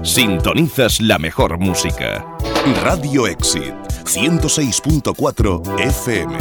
Sintonizas la mejor música. Radio Exit 106.4 FM.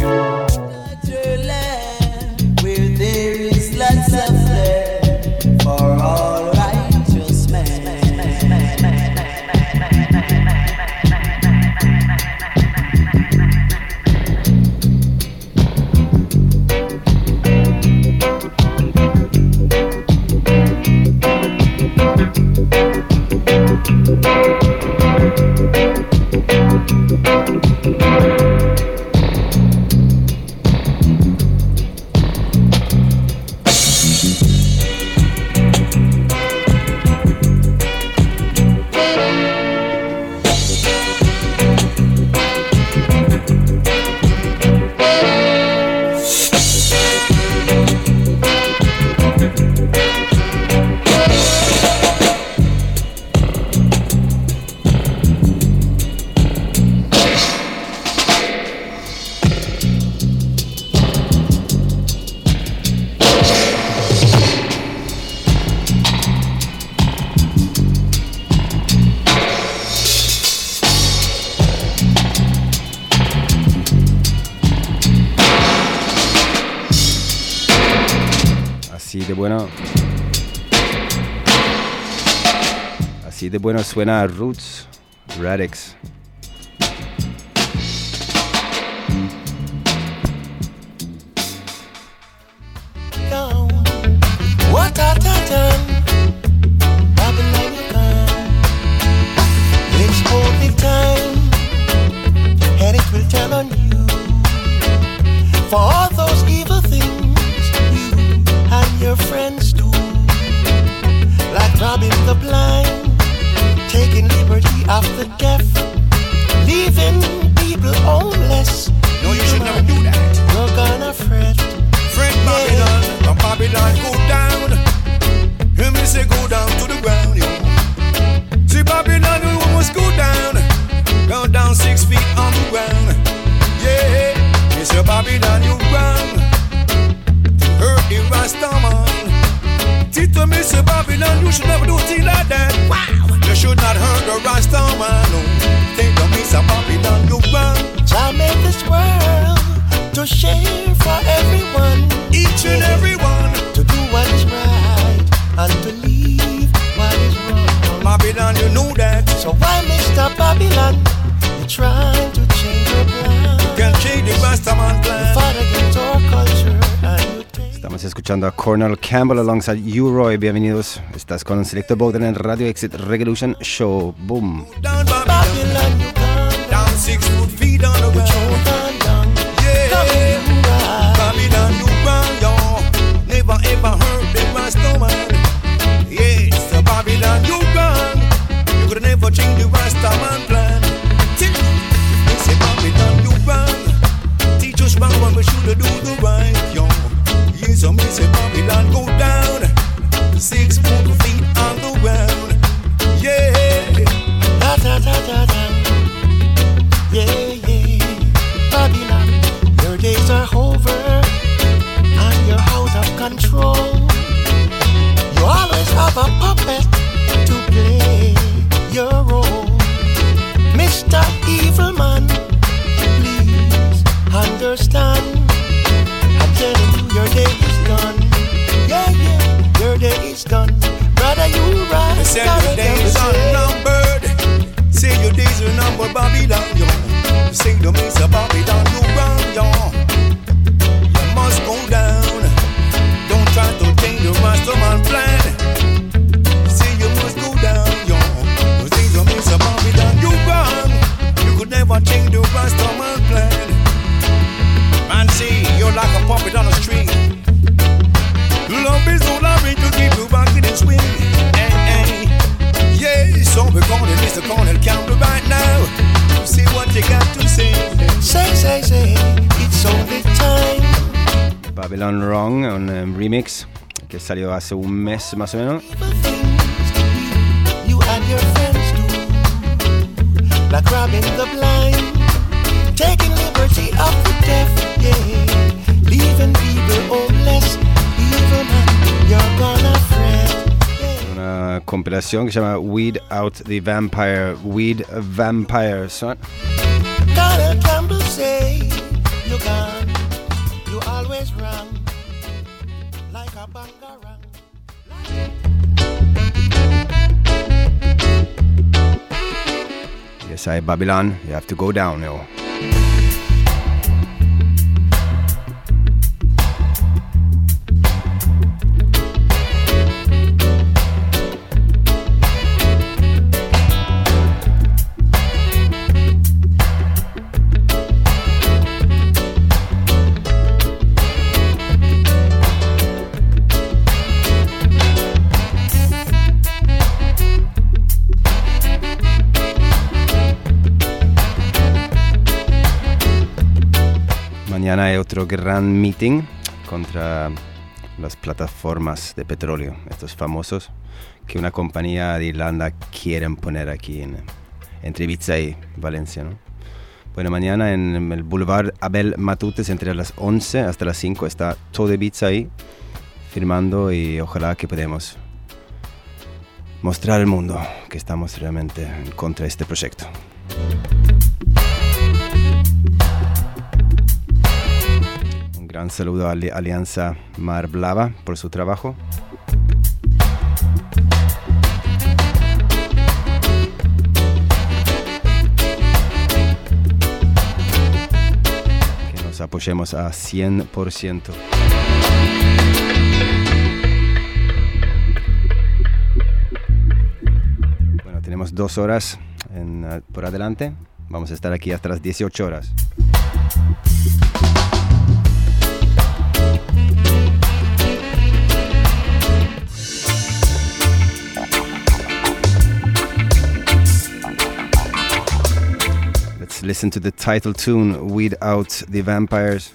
Así de bueno suena Roots, Radix. Escuchando a Cornell Campbell alongside U-Roy. Bienvenidos. Estás con Selector Bogdan en Radio Exit Revolution Show. Boom. Down Babylon, you gone down 6 feet on the ground. Yeah, Babylon, you gone, y'all. Never ever heard the Rasta man. Yes, the Babylon, you gone. You could never change the Rasta man plan. They say Babylon, you gone. Teach us wrong when we should do the right, y'all. So me say Babylon go down 6 feet on the ground. Yeah, da da da da da. Yeah, yeah. Babylon, your days are over and you're out of control. You always have a puppet to play your role. Mr. Evil Man, please understand. I'm telling you, your day is done. Yeah, yeah, your day is done. Brother, you right. They say your days are numbered. Say your days are numbered, Babylon, yo. You say to me, say Babylon, you wrong, yo. You must go down. Don't try to change the master man plan. Say you must go down, yo. You say to me, say Babylon, you wrong. You could never change the master man plan. Man, see, you're like a puppet on a string. Love is all I bring to keep you back in the swing. Hey, hey. Yeah, so we're calling Mr. Cornell Campbell right now. See what you got to say. Say, it's only time. Babylon Wrong, un remix que salió hace un mes más o menos. You and your friends do, like robbing the blind, taking liberty of the deaf, yeah, leaving people homeless. Even you're gonna fret. Una operación que se llama Weed Out the Vampire. Weed Vampire, son. Donald Campbell say you gone, you always wrong, like a bangarang. Yes, I Babylon, you have to go down now. Mañana hay otro gran meeting contra las plataformas de petróleo, estos famosos que una compañía de Irlanda quieren poner aquí entre Ibiza y Valencia, ¿no? Bueno, mañana en el Boulevard Abel Matutes entre las 11 hasta las 5 está todo Ibiza ahí firmando y ojalá que podamos mostrar al mundo que estamos realmente en contra de este proyecto. Gran saludo a la Alianza Mar Blava por su trabajo. Que nos apoyemos a 100%. Bueno, tenemos 2 horas por adelante. Vamos a estar aquí hasta las 18 horas. Listen to the title tune, Weed Out the Vampires.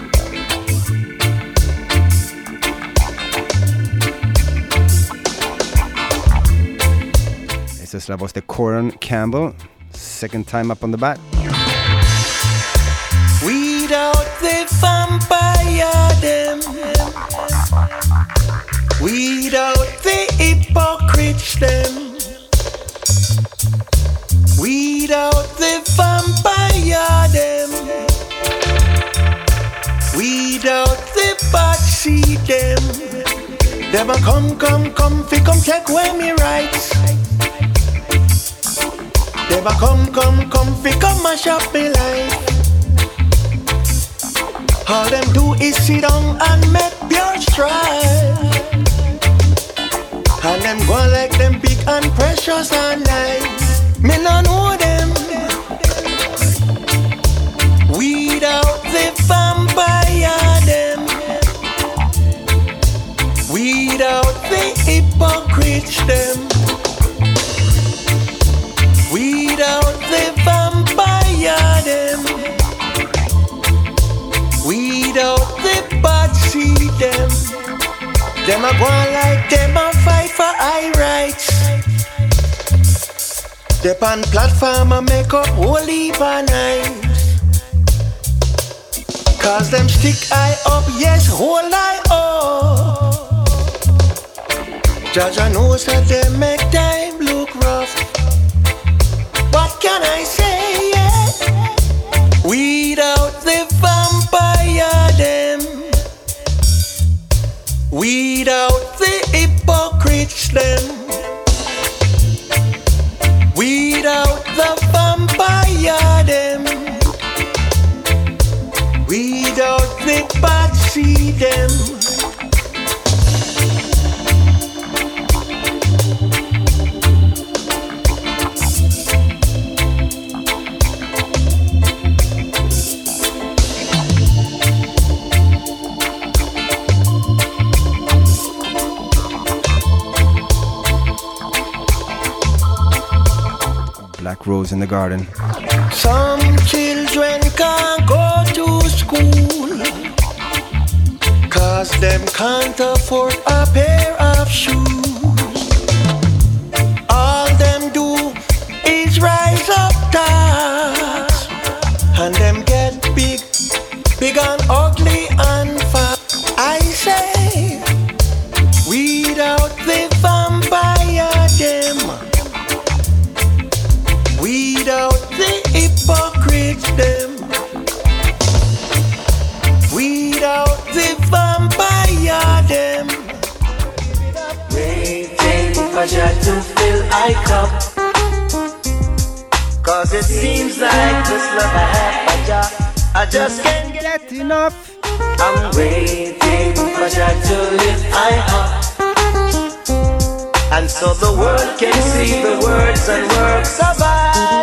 Esa es la voz de Coran Campbell, second time up on the bat. Weed out the vampire them. Weed out the hypocrites them. Weed out the vampire them. Weed out the bad seed them. Them a come, fi come take away me rights. Them a come, fi come mash up me life. All them do is sit down and make pure strife. And them go like them big and precious and nice. Me no know them. Weed out the vampire them. Weed out the hypocrites them. Weed out the vampire them. Weed out the bad seed them. Them a go like them a fight for high rights. Step on platform and make up whole heap of nights. Cause them stick eye up, yes, whole eye up. Jaja knows that they make time look rough. What can I say, yeah? Weed out the vampire them. Weed out the hypocrites them. Weed out the vampire them. Weed out the bad seed them. Black Rose in the Garden. Some children can't go to school cause them can't afford a pair of shoes. All them do is rise up task, and them get big, big and ugly and fat. I say, weed out the vampire. to fill my cup. Cause it seems like this love I have for Jah, I just can't get enough. I'm waiting for Jah to lift I up, and so the world can see the words and works of I.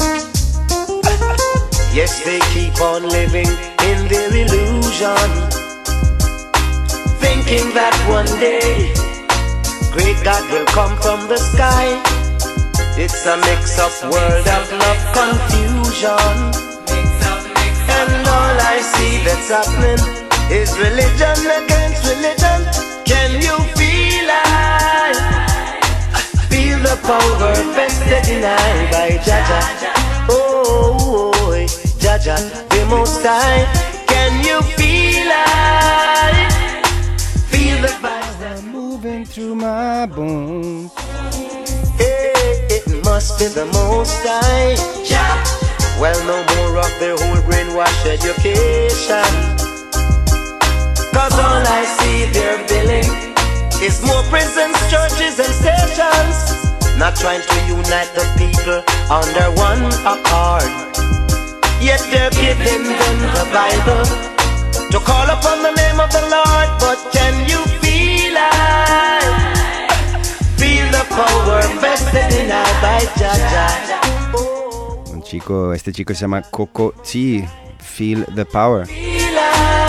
Yes, they keep on living in their illusion, thinking that one day great God will come from the sky. It's a mix-up world of love confusion, and all I see that's happening is religion against religion. Can you feel it? Feel the power vested in I by Jah Jah. Oh, Jah Jah, the Most High. Can you feel it? Feel the vibes that moving through my bones. It must be the Most High. Jah. Well, no more of their whole brainwash education, cause all I see they're building is more prisons, churches and stations, not trying to unite the people under one accord. Yet they're giving them the Bible to call upon the name of the Lord. But can you feel it? Feel the power vested in I by Jah Jah. Este chico se llama Coco T. Feel the power. Feel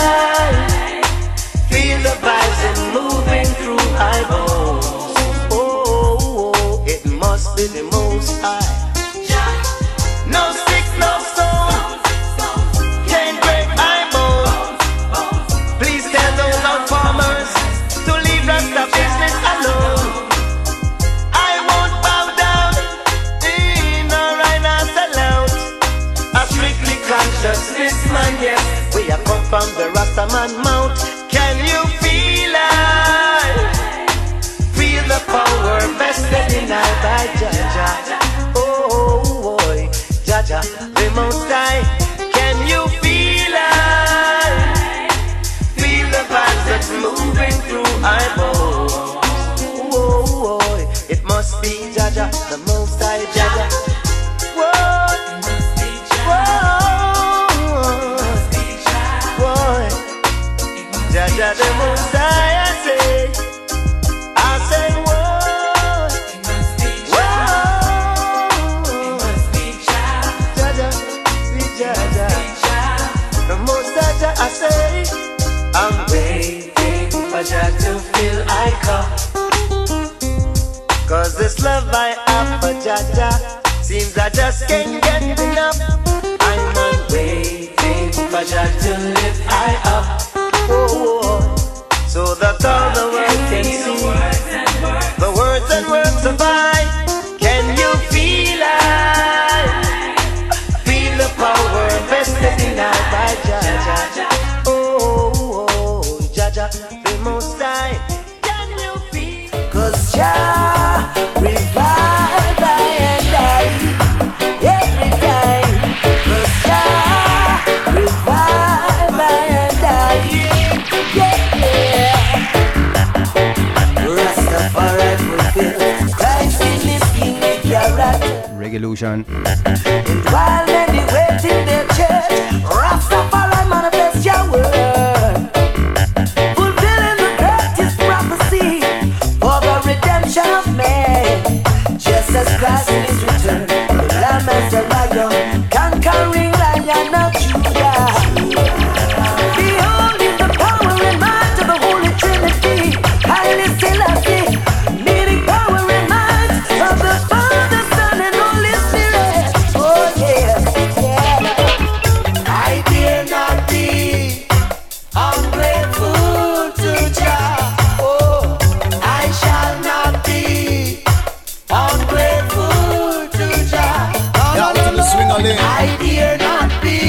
the vibes and moving through my bones. Oh, it must be the Most High. No stick, no stone can't break my bones. Please tell those old farmers to leave Rasta business alone. I won't bow down, nor I not sell out. A strictly consciousness man, yes, we have come from the Rasta man mount. Can you feel it? Feel the power vested in I by Jah Jah. Oh, boy, Jah Jah, the Most High. Can you feel it? Feel the vibes that's moving through our bones. Oh, boy, it must be Jah Jah, the Most High Jah Jah. Whoa, boy, Jah Jah, the Most High, I say, whoa, Jah Jah, be Jah Jah, the Most High Jah, I say, I'm waiting for Jah to fill my cup, cause this love I have for Jah Jah seems I just can't get enough. I'm waiting for Jah to lift I up, oh, so that all the world can see the words and works of I. Can you feel it? Feel the power vested in I by Jah Jah. Oh, Jah Jah, the Most High. Can you feel? Cause Jah revive I and I every time. Cause Jah revive I and I, yeah. Rastafari fulfill Christ in this king make your right. Reggaelution. And while many wait in their church, Rastafari manifest your word, fulfilling the greatest prophecy for the redemption of man. Just as Christ in his return, the Lamb as the lion, conquering Lion of Judah. Behold is the power and might of the Holy Trinity, highly Selassie, meaning power and might of the Father, Son, and Holy Spirit. Oh yes, yeah. I dare not be ungrateful to Jah. Oh, I shall not be ungrateful to Jah. Yeah, to the swing on in. I dare not be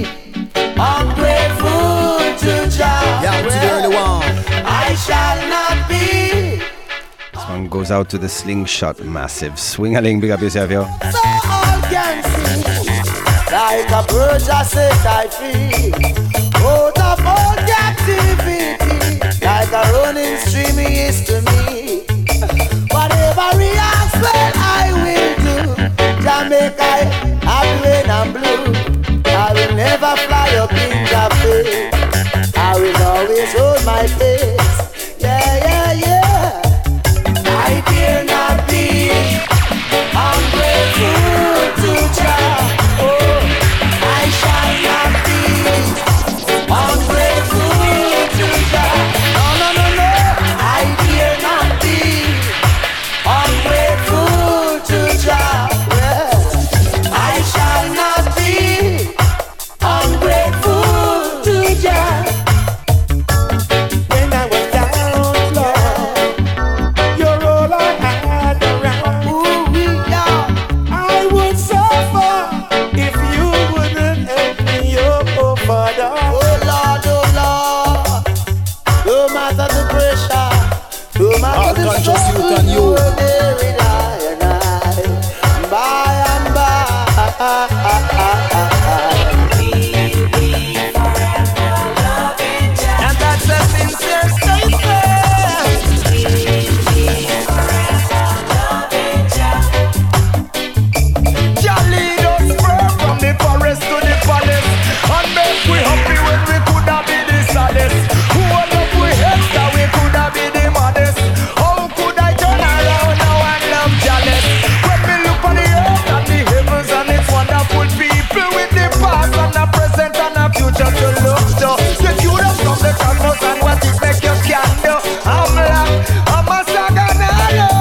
ungrateful to Jah. Yeah, to the early one. I shall not be. This one goes out to the Slingshot Massive. Swing-a-ling, big up yourself, yo. So all can see, like a bird just set I free, out of all captivity, like a running stream he is to me. Whatever Paris as well I will do. Jamaica, happy when I'm blue. I will never fly up in Japan. I will always hold my face. Yeah, yeah, yeah. I dare not be ungrateful to Jah. Oh, I shall not be ungrateful to Jah. No, no, no, no. I dare not be ungrateful to Jah. Well, I shall not be ungrateful to Jah. When I was down, Lord, you're all I had around. Ooh, yeah. I would suffer if you wouldn't help me, oh Father. Oh Lord, no matter the pressure, no matter the struggle, you will bear it by and by. And that's a sincere statement. Jah lead us from the forest to the palace, and make we happy when we coulda be the saddest. Who hold up we heads that we coulda be the maddest. How could I turn around now and love jealous? When we look on the earth and the heavens and its wonderful people, with the past and the present and the future to look to. Secure us from the darkness and what it make you can do. I'm black, I'm a saganado.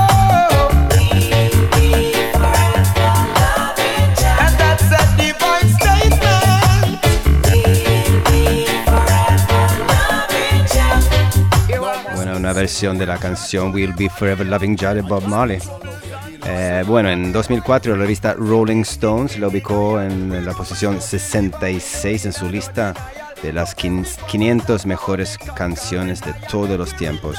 And that's a divine statement. Bueno, una versión de la canción We'll Be Forever Loving Jah de Bob Marley. Bueno, en 2004 la revista Rolling Stones lo ubicó en la posición 66 en su lista de las 500 mejores canciones de todos los tiempos.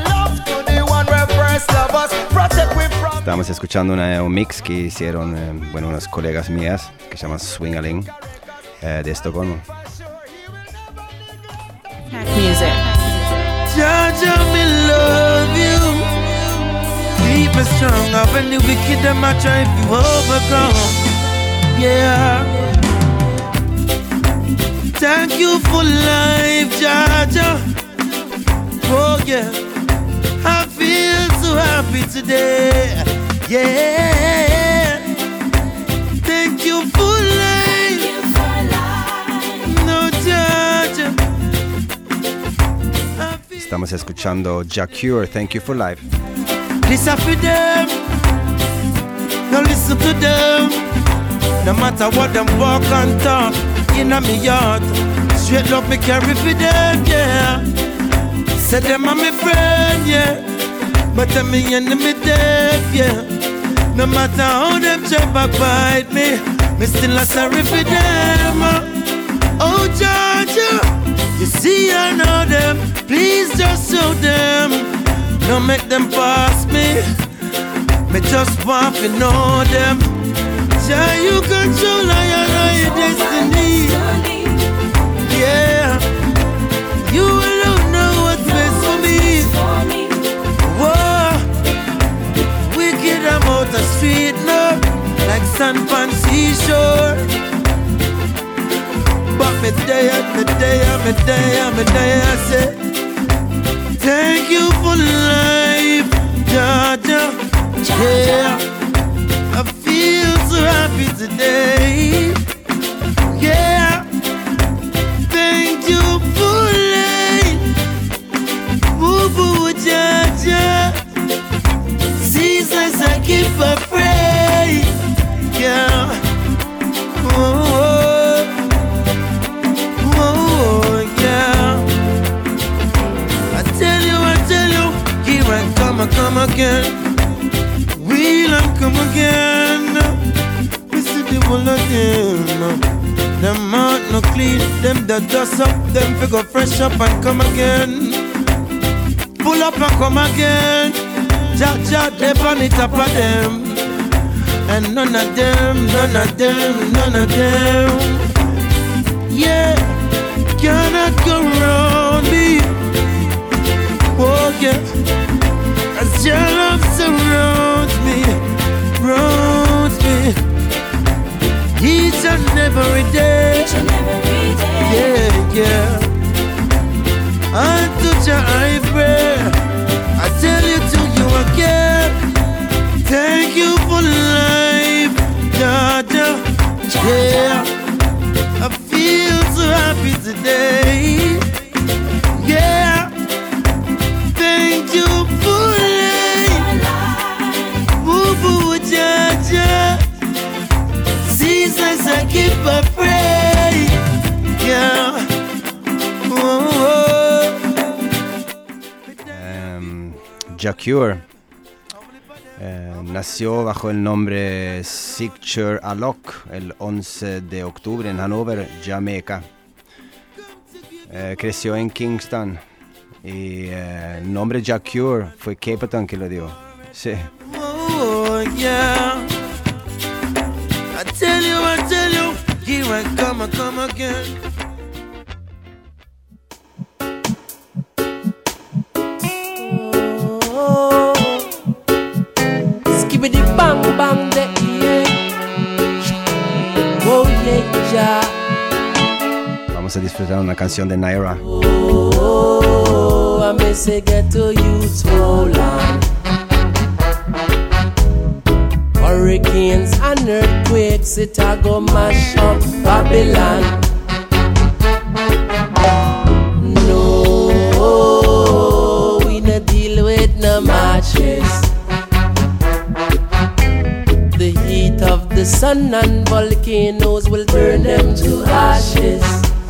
Estamos escuchando un mix que hicieron unas colegas mías que se llaman Swingaling de Estocolmo. Music. Jah, Jah, me love you. Keep it strong, up when the wicked them a try to overcome. Yeah. Thank you for life, Jah, Jah. Oh yeah. I feel so happy today. Yeah. Thank you for life. No, Jah, Jah. Estamos escuchando Jah Cure, Thank You for Life. Listen for them. Now listen to them. No matter what them walk and talk in a me yard, straight love me carry for them, yeah. Say them are my friend, yeah, but them me enemy dead, yeah. No matter how them try backbite me still a sorry for them. Oh Georgia, you see I know them. Please just show them. Don't make them pass me. Me just want to know them. Jah, you control your destiny. Yeah, you alone know what's best for me. Whoa, wicked I'm out the street now, like San Francisco. But me there, I say, thank you for life, Jah, Jah. Yeah, I feel so happy today. Yeah, thank you for life. Woo-woo, Jah, Jah. Jesus, I give a praise. Yeah. Oh, yeah. I tell you, here I come again. We'll come again. We see the whole of them. Them heart no clean, them that dust up, them figure fresh up and come again. Pull up and come again. Jah, Jah, they on the top of them. And none of them. Yeah, cannot go around me. Oh yeah, as your love surrounds every day. Yeah, yeah. Unto Jah I pray. I tell you to you again. Thank you for life, Jah. Yeah, I feel so happy today. Yeah, thank you for life. Woo woo, Jah. Jesus, I keep a pray. Yeah. Jah Cure nació bajo el nombre Sigcher Alok el 11 de octubre en Hanover, Jamaica. Creció en Kingston y el nombre Jah Cure fue Capleton que lo dio. Sí. Oh, yeah. I tell you, here I come again. Skibbity bang bang the oh yeah. Vamos a disfrutar una canción de Naira. Oh, I miss a ghetto youth Roland. Hurricanes and earthquakes, it a go mash up Babylon. No, we no deal with no matches. The heat of the sun and volcanoes will turn them to ashes.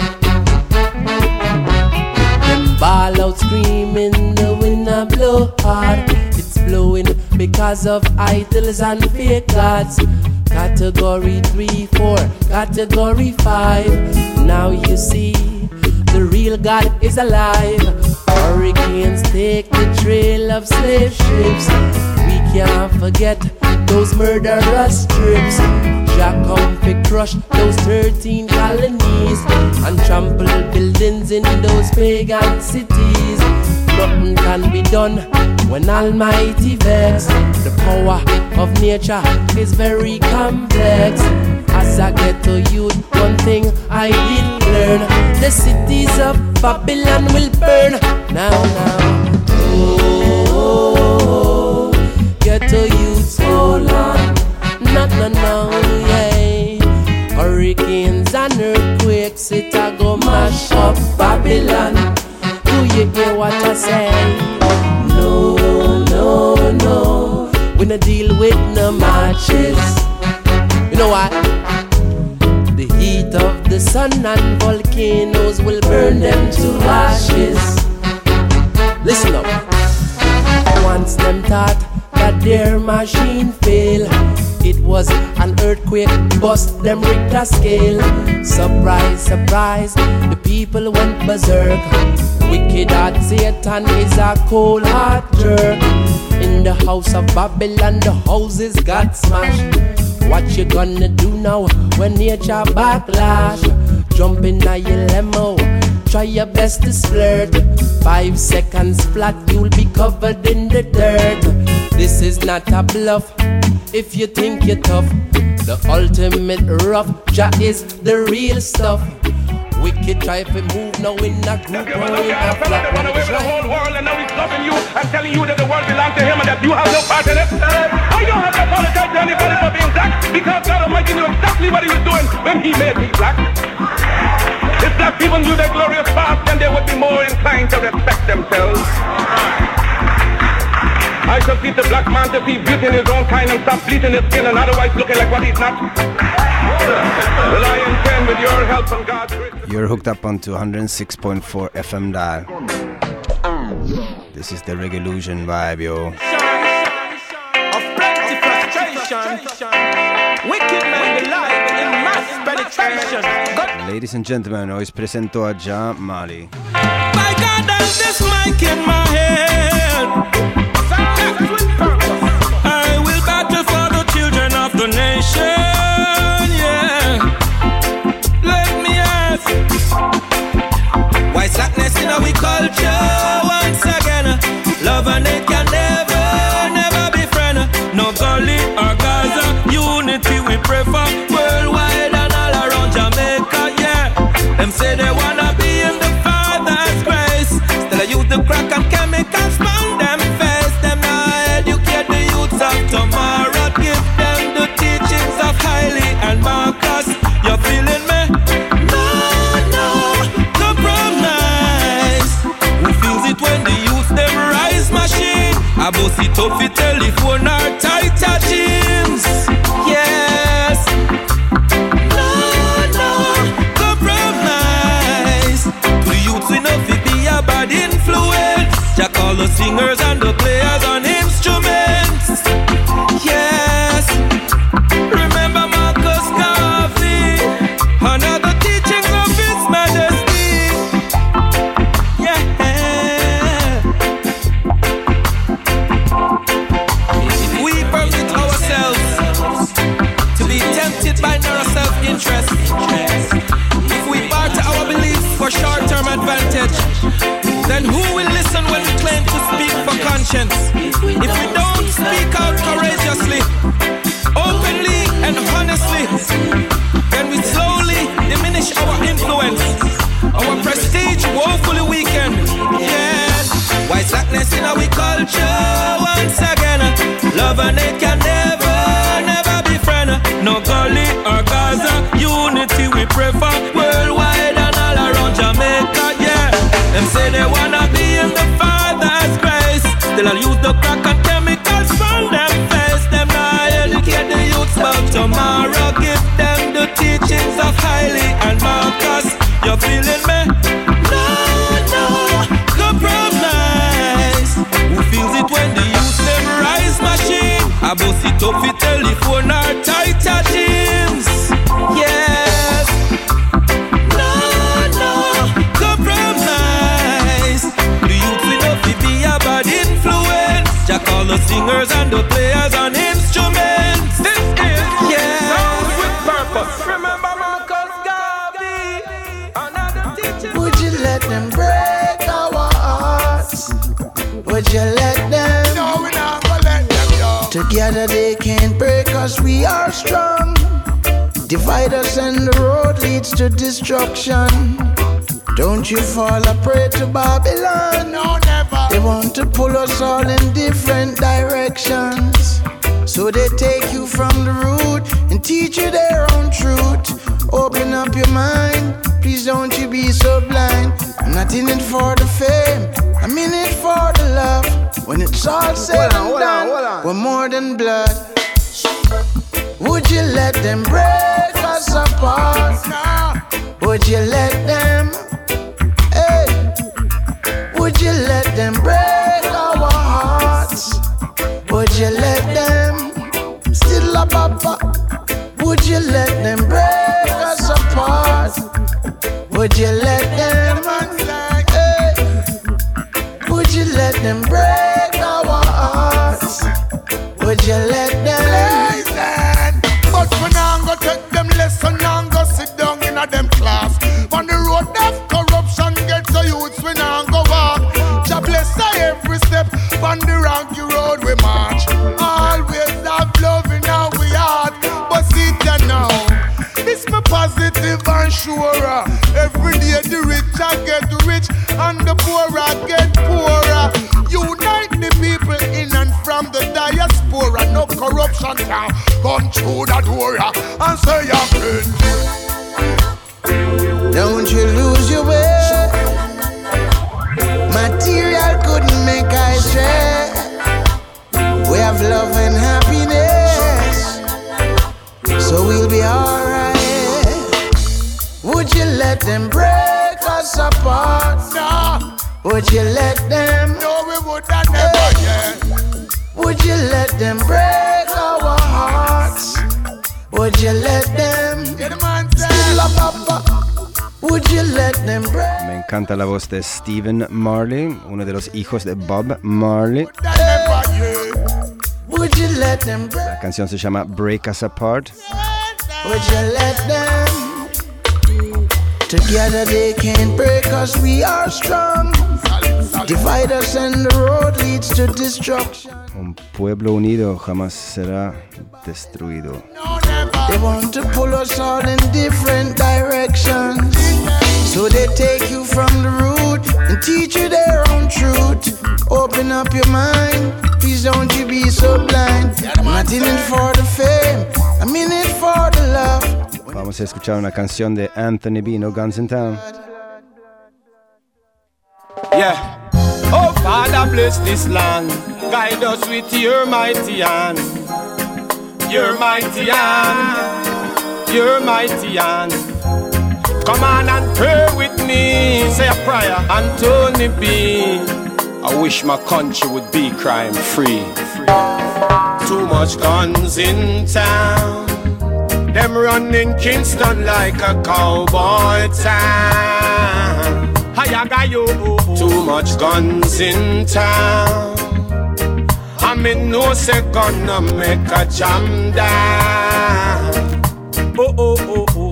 Them ball out screaming, the wind a blow hard. It's blowing because of idols and fake gods. Category 3, 4, category 5. Now you see, the real God is alive. Hurricanes take the trail of slave ships. We can't forget those murderous trips. Jah come to crush those 13 colonies and trample buildings in those pagan cities. Nothing can be done when Almighty vex. The power of nature is very complex. As I get to youth, one thing I did learn: the cities of Babylon will burn. Now, oh, get to youth, hold on. No, yeah. Hurricanes and earthquakes, it a go mash up Babylon. Do you hear what I say? No, we no deal with no matches. You know what? The heat of the sun and volcanoes will burn them to ashes. Listen up. Once them thought that their machine fail, it was an earthquake, bust them Richter scale. Surprise, surprise, the people went berserk. Wicked heart Satan is a cold heart jerk. In the house of Babylon, the houses got smashed. What you gonna do now when nature backlash? Jump in a your limo, try your best to splurt. 5 seconds flat, you'll be covered in the dirt. This is not a bluff, if you think you're tough. The ultimate rough, Jah is the real stuff. Wicked try to move now in a group or in a flock. Run away with the whole world and now he's loving you and telling you that the world belongs to him and that you have no part in it. I don't have to apologize to anybody for being black, because God Almighty knew exactly what he was doing when he made me black. If black people knew their glorious past, then they would be more inclined to respect themselves. I shall teach the black man to see beauty in his own kind and stop bleaching his skin and otherwise looking like what he's not. Well, I intend with your help and God's grace. You're hooked up onto 106.4 FM dial. This is the Reggaelution vibe, yo. Of plenty frustration, wicked man delight in mass penetration. Ladies and gentlemen, hoy os presento a Jah Mali. By God, that's this mic in my head. I will battle for the children of the nation. Yeah. Let me ask, why slackness in our culture? Once again, love and hate can never be friend. No Gully or Gaza, unity we pray for worldwide and all around. interest. If we barter our beliefs for short-term advantage, then who will listen when we claim to speak for conscience? If we don't speak out courageously, openly and honestly, then we slowly diminish our influence, our prestige woefully weakened. Yes, why slackness in our culture once again? Love and hate can never be friend. No Gully or Gaza, unity we prefer worldwide and all around Jamaica. Yeah, them say they wanna be in the Father's grace, still I'll use the crack and chemicals from them face. Them not educate the youths about tomorrow. Give them the teachings of Haile and Marcus. You feeling me? No, compromise. Who feels it when the youth them rise machine? I bust it up with telephone or tighter jeans. Yes. No, compromise. The youth will not be a bad influence. Jack all the singers and the players on instruments. This is songs with purpose. Remember Marcus Garvey. Another teacher. Would you let them break our hearts? Would you let them? No, we're not gonna let them, yo. Together they can't break us, we are strong. Divide us and the road leads to destruction. Don't you fall a prey to Babylon. No, never. They want to pull us all in different directions. So they take you from the root and teach you their own truth. Open up your mind, please don't you be so blind. I'm not in it for the fame, I'm in it for the love. When it's all said and done, we're more than blood. Would you let them break us apart? Would you let them? Hey, would you let them break our hearts? Would you let them? Still a papa. Would you let them break us apart? Would you let them? Hey, would you let them break our hearts? Would you let them? Listen, but we now go take them lesson and go sit down in a them class. On the road of corruption, get the youths we now go walk. Jah bless every step on the rocky road we march. Always have love in our heart, but see that now. This me positive and sure. Every day the rich I get rich and the poor I get poorer. Unite the people in and from the diaspora. No corruption can come through the door and say you're good. Don't you lose your way. Material couldn't make I stray. We have love and happiness, so we'll be alright. Would you let them break us apart? Nah, Would you let them? no, we would have never, yeah. Would you let them break our hearts? Would you let them? Yeah, the man said, Still a papa. Would you let them break? Me encanta la voz de Stephen Marley, uno de los hijos de Bob Marley. would have never, yeah. Would you let them break? La canción se llama Break Us Apart. Would you let them? Together they can't break us, we are strong. Divide us and the road leads to destruction. Un pueblo unido jamás será destruido. No, never. They want to pull us all in different directions. So they take you from the root and teach you their own truth. Open up your mind, please don't you be so blind. I'm not in it for the fame, I'm in it for the love. Vamos a escuchar una canción de Anthony B, No Guns in Town. Yeah. Oh, Father, bless this land. Guide us with your mighty hand. Your mighty hand. Your mighty hand. Come on and pray with me. Say a prayer. Anthony B. I wish my country would be crime free. Too much guns in town. Them running Kingston like a cowboy town. Too much guns in town. I mean no say gonna make a jam down. Oh, oh, oh, oh.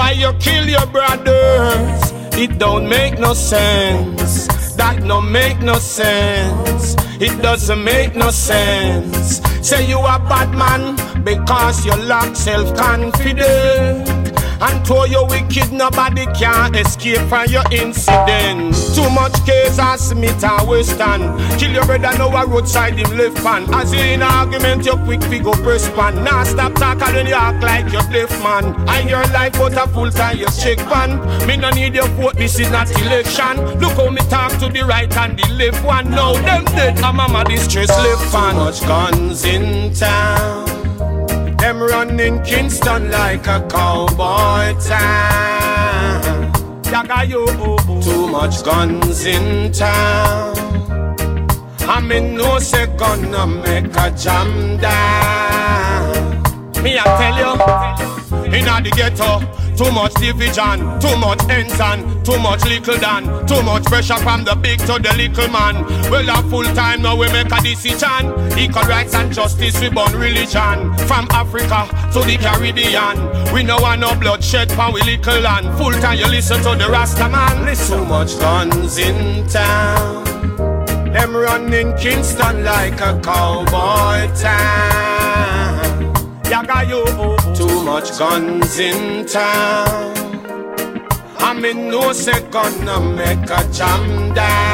Why you kill your brothers? It don't make no sense. That no make no sense. It doesn't make no sense. Say you a bad man because you lack self-confidence. And to you wicked, nobody can escape from your incident. Too much case as Smith and Western. Kill your brother now a roadside him left hand. As you in argument you quick figure press pan. Now stop talking then you act like you're deaf man. And your life but a full time you check pan. Me no need your vote, this is not election. Look how me talk to the right and the left one. Now them dead and mama distress left pan. Too much guns in town. Them running Kingston like a cowboy town. Yaga yo, too much guns in town. I mean no say gonna make a jam down. Me I tell you, in the ghetto, too much division, too much ends and too much little done. Too much pressure from the big to the little man. Well a full time now we make a decision. Equal rights and justice we born religion. From Africa to the Caribbean, we no want no bloodshed for we little land. Full time you listen to the Rasta man. Listen. Too much guns in town. Them running Kingston like a cowboy town. Yaga yo, too much guns in town. I mean no say gonna make a jam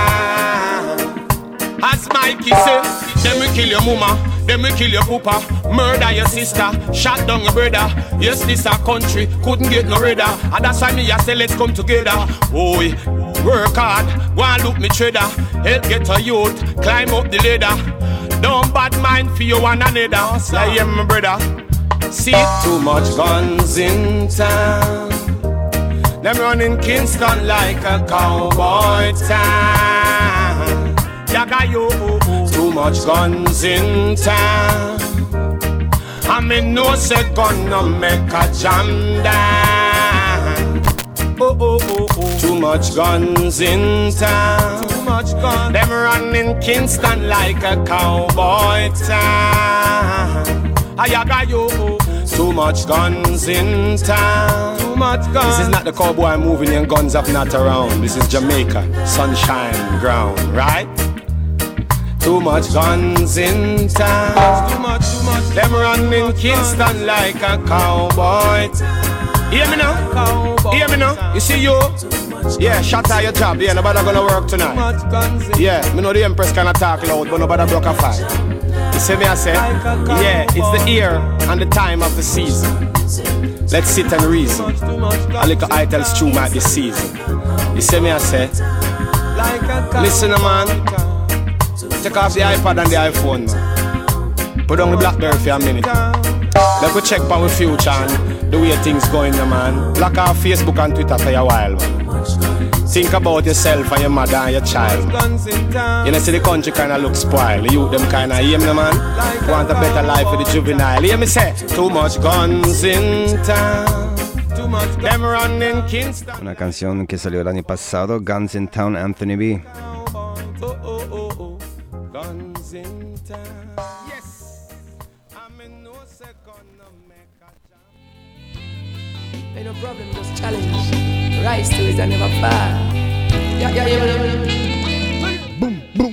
down. As Mikey say, them will kill your mama, them will kill your papa, murder your sister, shot down your brother. Yes, this a country couldn't get no redder, and that's why me I say let's come together. Oh, work hard, go and look me trader, help get a youth, climb up the ladder. Don't bad mind for you one another. I am my brother. See too much guns in town. Them running Kingston like a cowboy town. Yaga yo, too much guns in town. I mean no say gonna make a jam down. Too much guns in town. Too much guns. Them running Kingston like a cowboy town. Ayaga yo, too much guns in town. Too much guns. This is not the cowboy moving and guns up not around. This is Jamaica, sunshine ground, right? Too much guns in town. Too much. Them running Kingston like a cowboy. Hear me now? Cowboy. Hear me now? You see you? Yeah, shut out your job. Yeah, nobody gonna work tonight. Yeah, me know the Empress kinda talk loud, but nobody broke a fight. You see me I say? Yeah, it's the year and the time of the season. Let's sit and reason. A little ital's true might be season. You see me I say? Listen man, take off the iPad and the iPhone man. Put on the BlackBerry for a minute. Let's go check on the future and the way things going man. Block off Facebook and Twitter for a while man. Think about yourself and your mother and your child. You know, see the country kinda look spoiled. The youth them kinda hear me, man. Want a better life for the juvenile. Hear me say, too much guns in town. Them running Kingston. Una canción que salió el año pasado, Guns in Town, Anthony B. Guns in town. Yes. I'm in no second to make a jam. Ain't no problem, just challenge. Rise to it and never fall. Yeah. Boom, boom.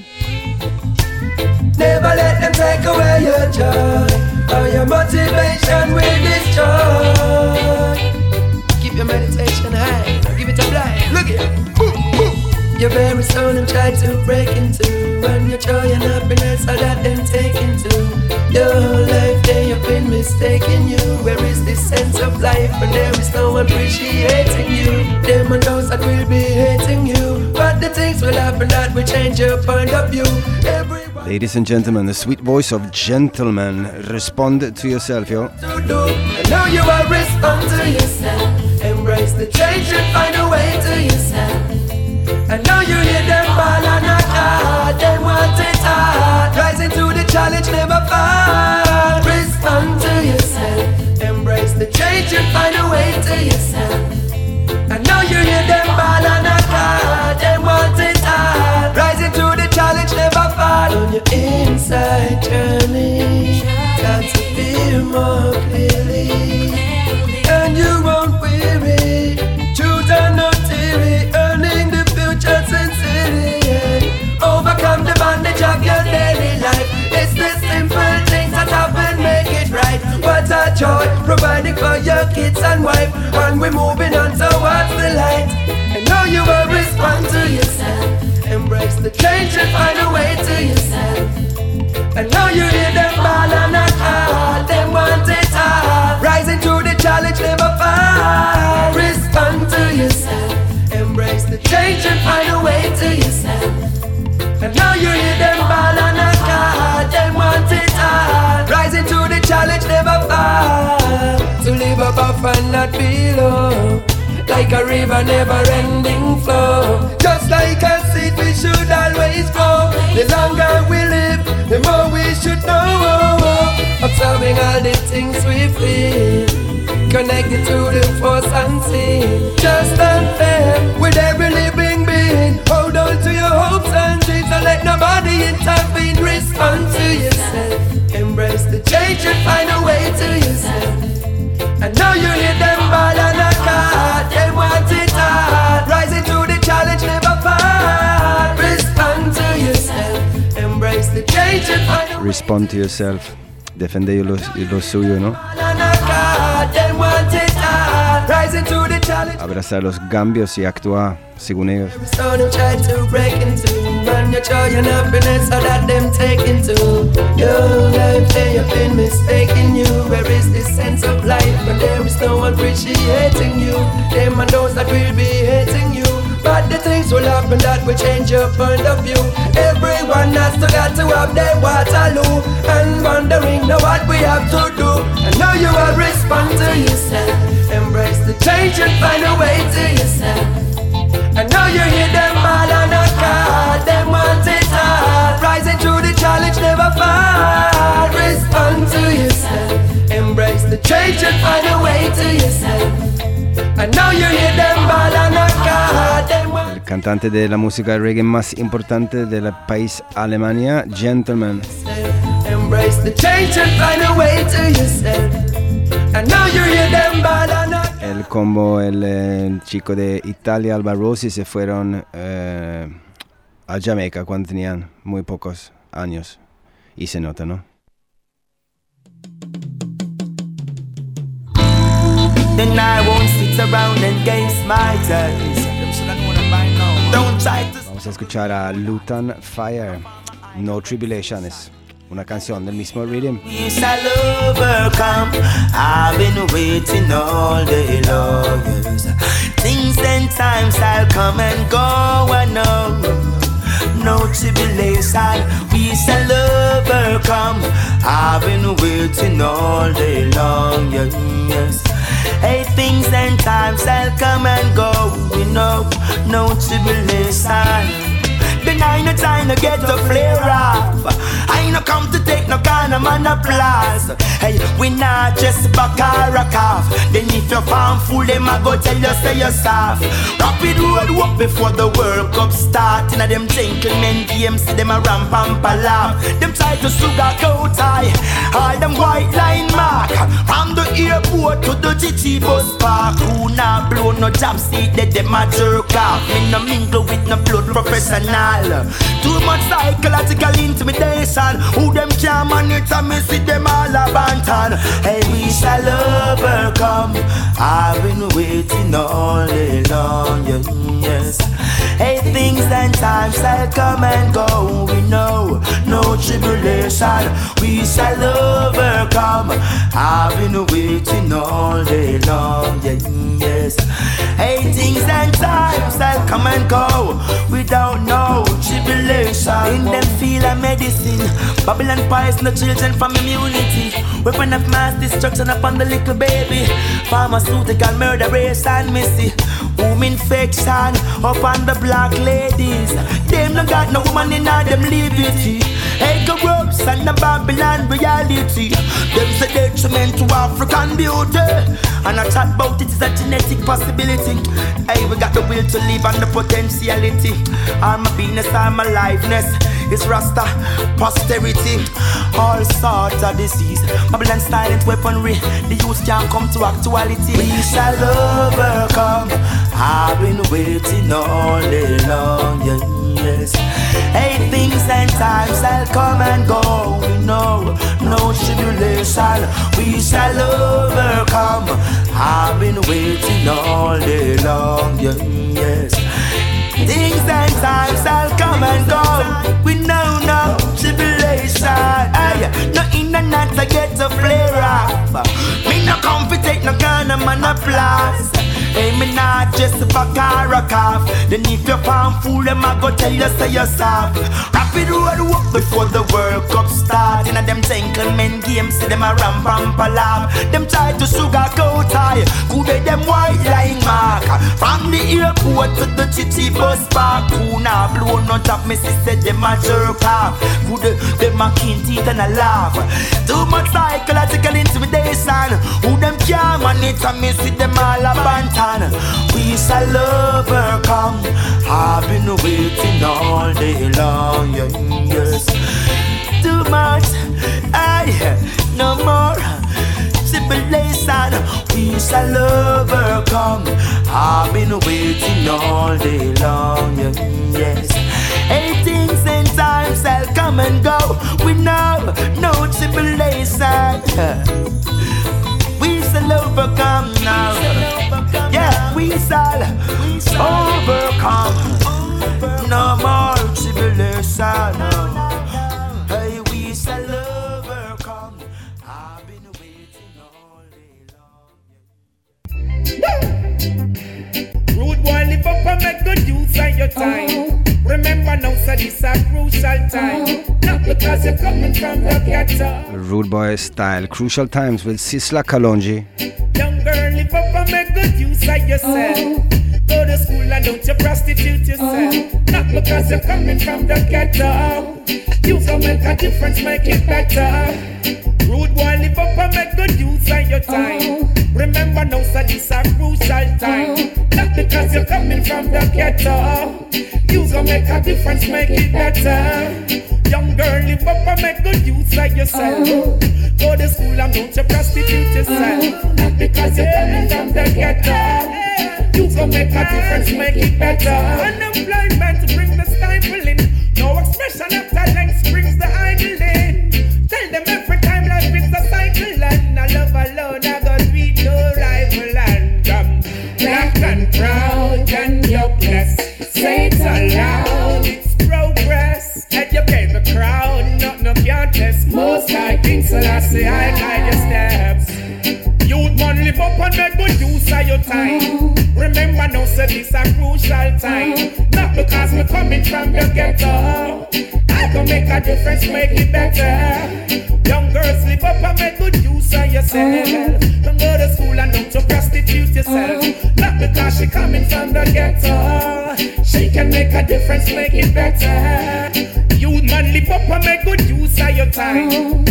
Never let them take away your joy, or your motivation will destroy. Keep your meditation high, don't give it a blind. Look it. Boom, boom. Your very soul them try to break into, when your joy and happiness are that them take into. Your whole life they have been mistaking you. Where is this sense of life when there is no one appreciating you? Them and those that will be hating you, but the things will happen that will change your point of view. Everyone Ladies and gentlemen, the sweet voice of Gentleman. Respond to yourself, yo. to do, and now you will respond to yourself. Embrace the change and find a way to yourself. And now you hear them ball and knock hard. They want it hard. Rising to the challenge, never fall. Respond to yourself. Embrace the change and find a way to yourself. And now you hear them ball and knock hard. They want it hard. Rising to the challenge, never fall. On your inside journey, got to feel more clearly, and you won't weary. of joy, providing for your kids and wife, and we're moving on towards the light. And now you will respond to yourself, embrace the change and find a way to yourself. And now you hear them ball and not hard, them want it hard. Rising to the challenge, never fall. Respond to yourself, embrace the change and find a way to yourself. And now you hear them ball and not hard, them want it hard. Rising to the challenge, never fall. To live above and not below, like a river never-ending flow. Just like a seed we should always grow. The longer we live, the more we should know. Observing all the things we feel, connected to the force unseen. Just and fair with every living being. Hold on to your hopes and dreams, and let nobody intervene. Respond to yourself, embrace the change and find a way to yourself. And now you hear them ball and a card, they want it hard. Rising to the challenge, never fall. Respond to yourself, embrace the change and find a way. Respond to yourself. Defende lo suyo, ¿no? Abrazar los cambios y actuar según ellos. But the things will happen that will change your point of view. Everyone has to got to have their Waterloo, and wondering now what we have to do. And now you will respond to yourself, embrace the change and find a way to yourself. And now you hear them all on a card, them want it hard. Rising to the challenge, never fall. Respond to yourself, embrace the change and find a way to yourself. And now you hear them ball and a card, them want. El cantante de la música reggae más importante del país Alemania, Gentleman. Embrace the change and find a way to yourself. And now you hear them ball and a. El combo, el chico de Italia, Alba Rossi, se fueron a Jamaica cuando tenían muy pocos años. Y se nota, ¿no? Then I won't sit around and gaze my eyes. Don't try to. Vamos a escuchar a Lutan Fire, No Tribulations, una canción del mismo rhythm. We shall overcome. I've been waiting all day long. Things and times I'll come and go. I know. No tribulation, we shall overcome. I've been waiting all day long, yes. Hey, things and times I'll come and go. We know, no tribulation. Then I ain't no time to get the flare off. I ain't no come to take no kind of man applause. Hey, we not just back or a cough. Then if you farm full, them I go tell you say you're soft. Rapid road walk before the World Cup start. Inna them gentlemen games, them a ramp and laugh. Them try to sugarcoat I all them white line mark. From the airport to the GT bus park. Who not blow no job seat, that them a jerk off. Me no mingle with no blood professional. Too much psychological intimidation. Who them can't manage and me see them all abandoned. Hey, we shall overcome. I've been waiting all day long, yes. Hey, things and times shall come and go. We know, no tribulation. We shall overcome. I've been waiting all day long, yes. Hey, things and times shall come and go. Without no tribulation. In them field of medicine, Babylon pies no children from immunity. Weapon of mass destruction upon the little baby. Pharmaceutical murder, race and missy. Womb infection upon the black ladies. Them no got no woman in all them liberty. Hey, corrupts and the Babylon reality. Them say detriment to African beauty. And I chat about it is a genetic possibility. Hey, we got the will to live and the potentiality. All my beingness, all my liveness is Rasta posterity. All sorts of disease, Babylon silent weaponry. The youth can't come to actuality. We shall overcome. I've been waiting all day long, yes. Hey, things and times shall come and go. We know no tribulation we shall overcome. I've been waiting all day long, yes. Things and times shall come and go. We know no tribulation. Hey, no in and out to get to flare up. Me no come to take no kind of man applause. Hey, me not just for car or calf. Then if you found fool, them I go tell you say you're soft. Rapid road walk before the World Cup start. In a them gentlemen games, see them a ramp laugh. Them try to sugarcoat high. Could they them white line mark? From the airport to the city bus park. Who now blow no top, me sister them a jerk off. Could them a keen teeth and a laugh. Too much psychological intimidation. Who them can't manage and miss with them all a banter. We shall overcome. I've been waiting all day long, yes. Too much, no more tribulation. We shall overcome. I've been waiting all day long, yes. Hey, things and times shall come and go. We know no tribulation. We shall overcome now. Yeah, we shall overcome. No more tribulation. Hey, we shall overcome. I've been waiting all day long. Rude boy, live up and make good use of your time. Remember now, so this a crucial time. Not because you're coming from the ghetto. Rude boy style, crucial times with Sisla Kalonji. Young girl, live up and make good use of yourself. Go to school and don't you prostitute yourself. Not because you're coming from the ghetto. You can make a difference, make it better. Rude boy, live up and make good use of your time. Remember now, so this a crucial time. Not because you're coming from the ghetto. You can make a difference, make it better. Young girl, live up and make good use of yourself. Go to school and don't you prostitute yourself. Not because you're coming from the ghetto. You can make a difference, make it better. Unemployment brings the stifling. No expression of talent brings the idling. Tell them every time life is a cycle. And I love alone, I got sweet no rival. And I'm black and proud and helpless. Say it aloud, it's progress. Educate the crowd, not no can't test. Most I think so, I say I guide your steps. Youth man, live up and make good use of your time. Remember now, say this a crucial time. Not because me coming from the ghetto. I can make a difference, make it better. Young girls, live up and make good use of yourself. Don't go to school and don't you prostitute yourself. Not because she coming from the ghetto. She can make a difference, make it better. Youth man, live up and make good use of your time.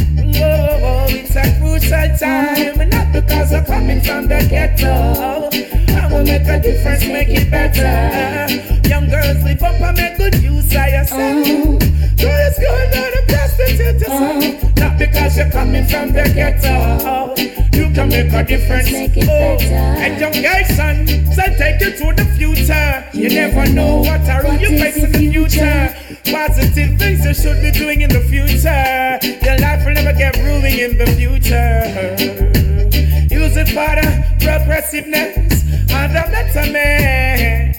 Oh, it's a crucial time. Not because you're coming from the ghetto. I will make a difference, make it better. Young girls, live up and make good use of yourself. Go to school, don't prostitute yourself. Not because you're coming from the ghetto. You can make a difference. And young guys, son, so take you to the future. You never know what a road you face in the future. Positive things you should be doing in the future. Your life will never get ruined in the future. Use it for the progressiveness and the betterment.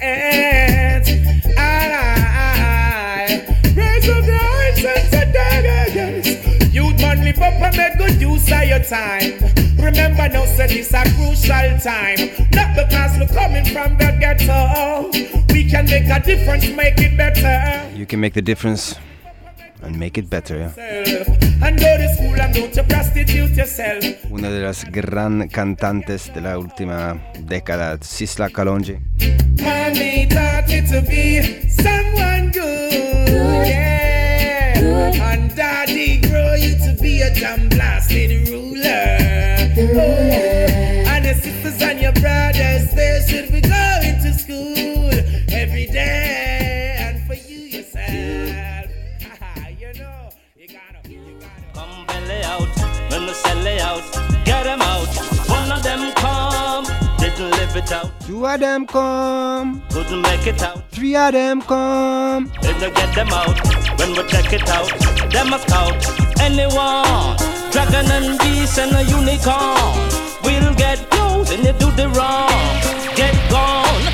Raise up the hearts and set the youth man, live up and make good use of your time. Remember now, say this a crucial time. Not because we're coming from the ghetto. We can make a difference, make it better. You can make the difference and make it better, yeah. And go to school and don't you prostitute yourself. Una de las gran cantantes de la última década, Sisla Kalonji. Mommy taught you to be someone good, yeah. Good. And daddy grow you to be a damn blasted ruler. And your sisters and your brothers, they should be going to school every day. And for you yourself, you know, you gotta. Come belly out, when we sell it out, get them out. One of them come, didn't live it out. 2 of them come. Couldn't make it out. 3 of them come. If they get them out, when we check it out, them a scout. Anyone, dragon and beast and a unicorn. We'll get close and you do the wrong. Get gone,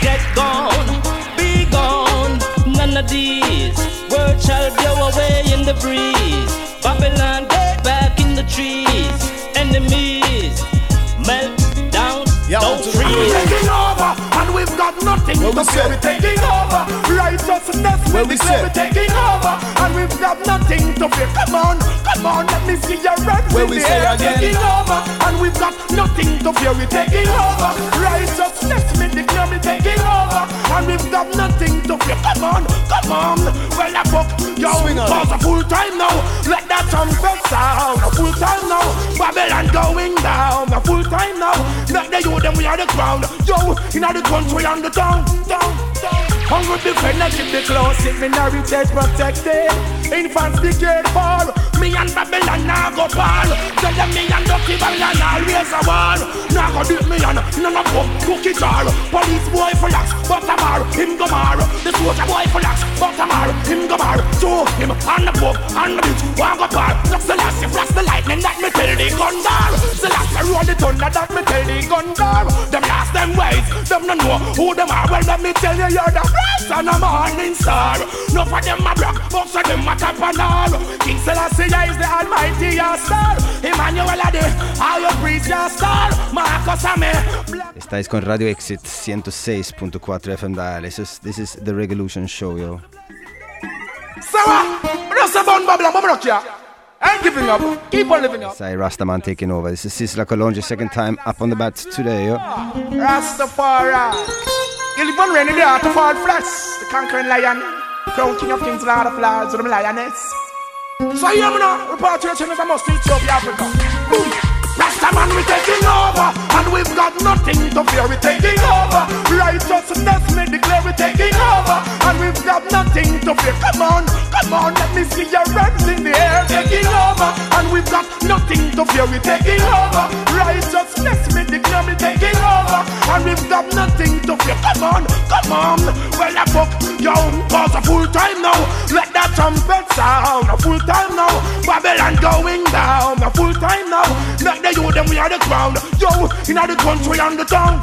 be gone. None of these words shall blow away in the breeze. Babylon, get back in the trees. Enemies, melt down, don't freeze. Taking over, and we've got nothing to say. We're taking over, righteousness we're taking over, and we've got nothing to fear. Come on, let me see your red. Where we say again? Taking over, and we've got nothing to fear. We're taking over, righteousness me declare me taking over, and we've got nothing to fear. Come on, well I fuck yo, cause a full time now. Let that trumpet sound, a full time now. Babylon going down, a full time now. Let the youth them we are the crown. Yo, in the country and the town. Hungry defender keep the close, if minority protected. Infants be cared for. Me and Babylon now go ball. Tell them me and Ducky Babylon always a war. Now go do me and none of them cookie jar. Police boy for lax, but a bar, him go mar. The soldier boy for lax, but a mar, him go mar. To him and the book and the bitch, one go bar. That's the last, flash the lightning that me tell the gun bar. The last I roll the thunder that me tell the gun bar. Them last them ways, them no know who them are. Well let me tell you you're the rise and a morning star. No for them a block, but for them a top and all. King Selassie is the almighty star. Emmanuel Ade, how you preach your star. Marcos Ame. Estáis con Radio Exit 106.4 FM dial. This is the Revolution Show, yo. Sarah, just a bun Babylon, I'm not here. I ain't giving up. Keep on living up. Say Rastaman taking over. This is Sisla Kalonji, second time up on the bats today, yo. Rastafari. You live on rainy day to fall flats. The conquering lion. Crown king of kings, lord of lords, with them lioness. So here we now, repatriation is a must to Ethiopia, Africa. Boom! Rastaman, we taking over, and we've got nothing to fear, we taking over. Righteousness, we declare we taking over, and we've got nothing to fear. Come on, let me see your hands in the air. Taking over, and we've got nothing to fear, we taking over. Righteousness, we declare we taking over, and we've got nothing to fear. Come on, well I fuck yo, cause a full time now. Let that trumpet sound, a full time now. Babylon going down, a full time now. Let the youth them we are the crown. Yo, in the country and the town.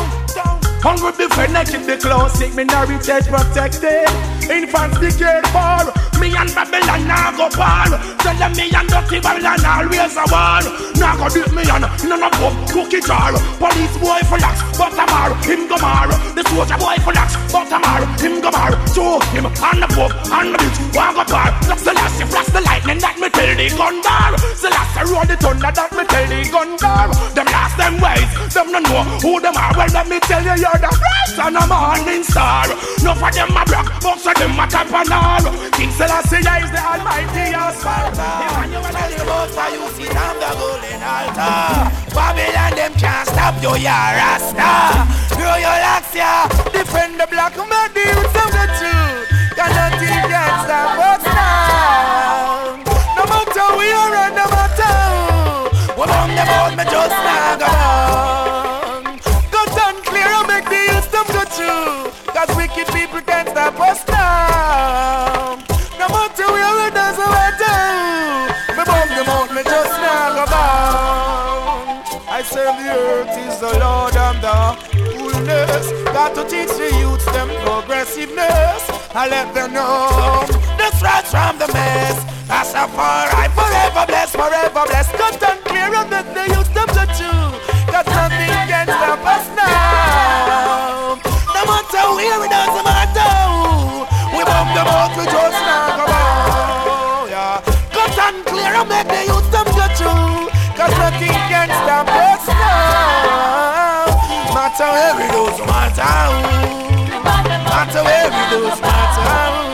Hungry defender keep the close, sick minority protected. Infants be cared for. Me and Babylon now go par. Tell them me and Ducky Babylon always a war. Now go do me and none of them cookie jar. Police boy for lax, but a mar, him go mar. The soldier boy for lax, but a mar, him go mar. To him and the book and the bitch, one go par. That's the last, flash the lightning that me tell the gun bar. The last I roll the thunder that me tell the gun bar. Them last them ways, them no know who them are. Well let me tell you you're the rise and a morning star. No for them a block, but for them a top and all. King Selassie is the almighty star. Emmanuel is the most for you sit on the golden altar. Babylon them can't stop you, ya Rasta. Grow your locks, ya. Defend the black man, the roots of the truth. Cause nothing can stop us now. No matter we are and no matter who. We're on the boat, me just now go on. Cut and clear and make the youth them go through. Cause wicked people can't stop us now. No matter we are and no matter who. Me bomb them out, me just now go on. I serve the earth is the Lord and the coolness. Got to teach the youths them progressiveness. I let them know this right from the mess. Rastafari forever blessed, forever blessed. Cut and clear and let the youths them to chew. Cause nothing can stop us now. No matter where it doesn't matter who. We bump them out, we just now come on. Yeah. Cut and clear and make the youths them to chew. Cause nothing can stop us now. Matter where it goes, matter who. Matter where it goes, matter who.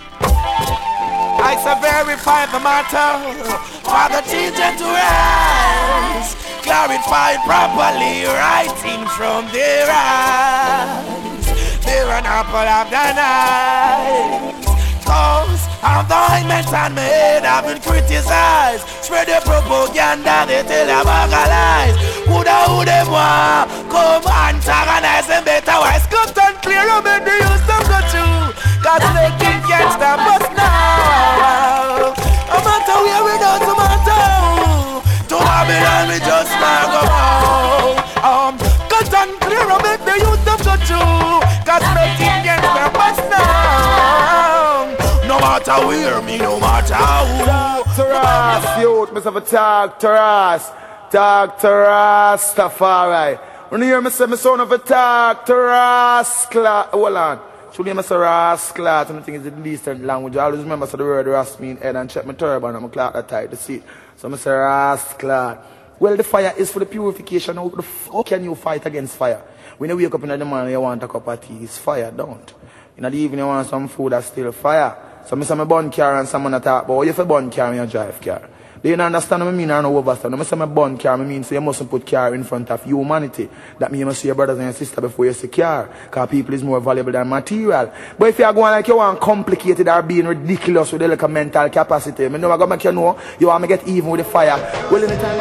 I say verify the matter for the children to rise. Clarified properly, writing from their eyes. They're an apple of the night. Cause of the ointment on my head I've been criticized. Spread the propaganda, they tell a bag of lies. Woulda who them want. Come antagonize them better wise. Cut and clear up and the use them go through. Cause they can't stop us now. No matter where we don't matter. To Babylon we just not go out. Cut and clear up and the use them go through. Cause they can't stop us now. No matter where me, no matter who. Talk to us, youth, me say for talk to us. Talk to Rastafari. When you hear me say me son of a talk to Rasclat. Hold on. Should you hear me say Rasclat? I think it's the Eastern language. I always remember the word Ras mean head and check my turban and my clock that tight to see. So I say Rasclat. Well, the fire is for the purification. How can you fight against fire? When you wake up in the morning you want a cup of tea, it's fire, don't. In the evening you want some food, that's still fire. So I say my bun car and someone talk about you for bun car and you drive car. Do you understand what I mean or no overstand? When I say my bun car, I mean so you mustn't put car in front of humanity. That means you must see your brothers and your sisters before you see car. Because people is more valuable than material. But if you are going like you want complicated or being ridiculous with the like mental capacity, I know I'm going to make you know you want to get even with the fire. Well, in the time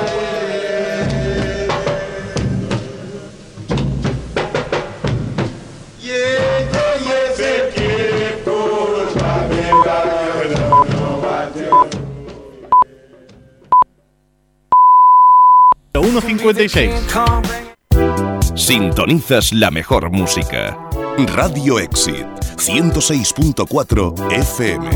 Sintonizas la mejor música. Radio Exit 106.4 FM.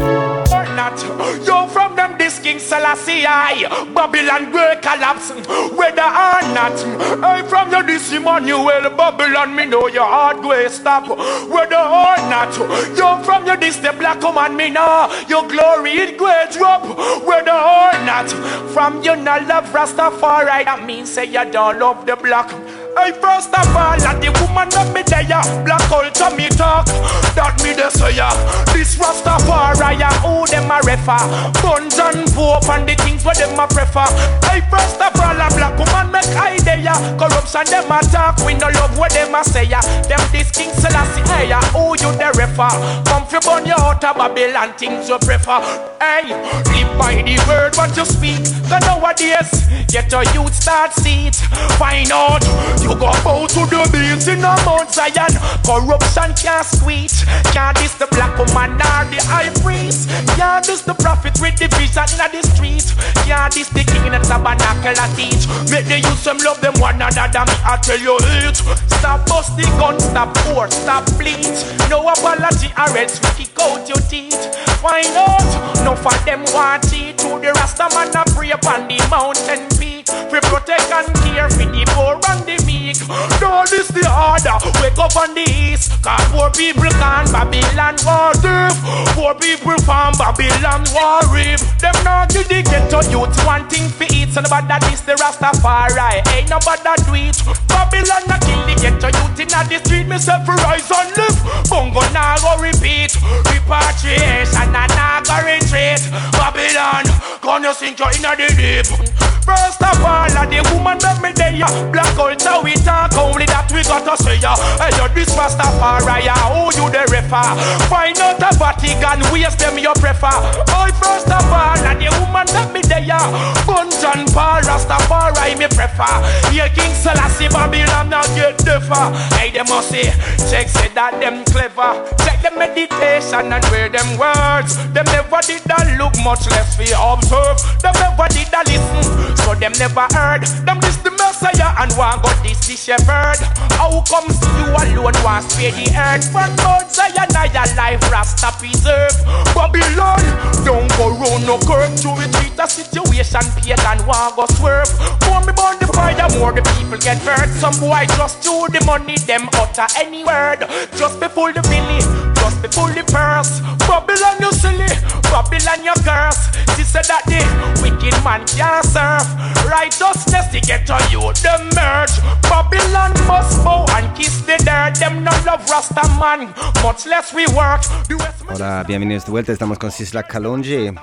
Yo, from them this King Selassie I Babylon will collapse whether or not. I from you this Emmanuel Babylon me know your heart will stop whether or not. Yo, from you this the black woman me know your glory it will drop whether or not. From you not love Rastafari that means say you don't love the black. Hey, first of all, and the woman that me there, black culture me talk, that me the say this Rastafari, who them a refer, guns and pope and the things where them a prefer. Hey, first of all, a black woman make idea, corruption them a talk, we no love what them a say. Them this King Selassie, hey, who you the refer, come fi burn you out of Babylon, things you prefer. Hey, live by the word what you speak, cause nowadays, get a youth start see it, find out. You go bow to the beats in a Mount Zion. Corruption can't sweet. Can't diss the black woman or the high priest. Can't diss the prophet with the vision in the street. Can't diss the king in the tabernacle and teach. Make the youth some love them one another. Me I tell you it. Stop bust the gun, stop war, stop bleed. No apology or else we kick out your teeth. Why not? No for them want it. To the Rasta man a pray upon the mountain peak. We protect and care for the poor and the meek. No, this the order. Wake up on the east. Cause poor people can't Babylon war thief. Poor people from Babylon war reap. Them not give the ghetto youth one thing for eat. So nobody this the Rastafari. Ain't nobody do it. Babylon not kill the ghetto youth in the street. Me say for rise and live. Bongo now go repeat. Repatriation and now go retreat. Babylon, can you sink you in the deep? First of all, the woman that me there, black culture we talk, only that we got to say. Hey, you this Rastafari, who you the refer? Find out the Vatican, waste them you prefer. Oh, first of all, the woman that me there, Bunch and Paul, Rastafari me prefer. Here King Selassie, Babylon now get differ. Hey, they must say, check say that them clever. Check the meditation and wear them words. Them never did that look, much less we observe. Them never did that listen. So them never heard. Them this the Messiah and one got this the shepherd. How comes you alone want spare the earth? From Mount Zion I your life Rasta preserve. Babylon don't go round no curve. To retreat a situation pagan want go swerve. More me burn the fire more the people get hurt. Some boy just chew the money them utter any word. Just be full the belly, just be full the purse. Babylon you silly, Babylon you curse. She said that the wicked man can't serve. Righteousness to get to you, the merge. Babylon must bow and kiss the dirt. Them no love Rasta man, much less we work. Hola, bienvenidos de vuelta, estamos con Sislak Kalonji.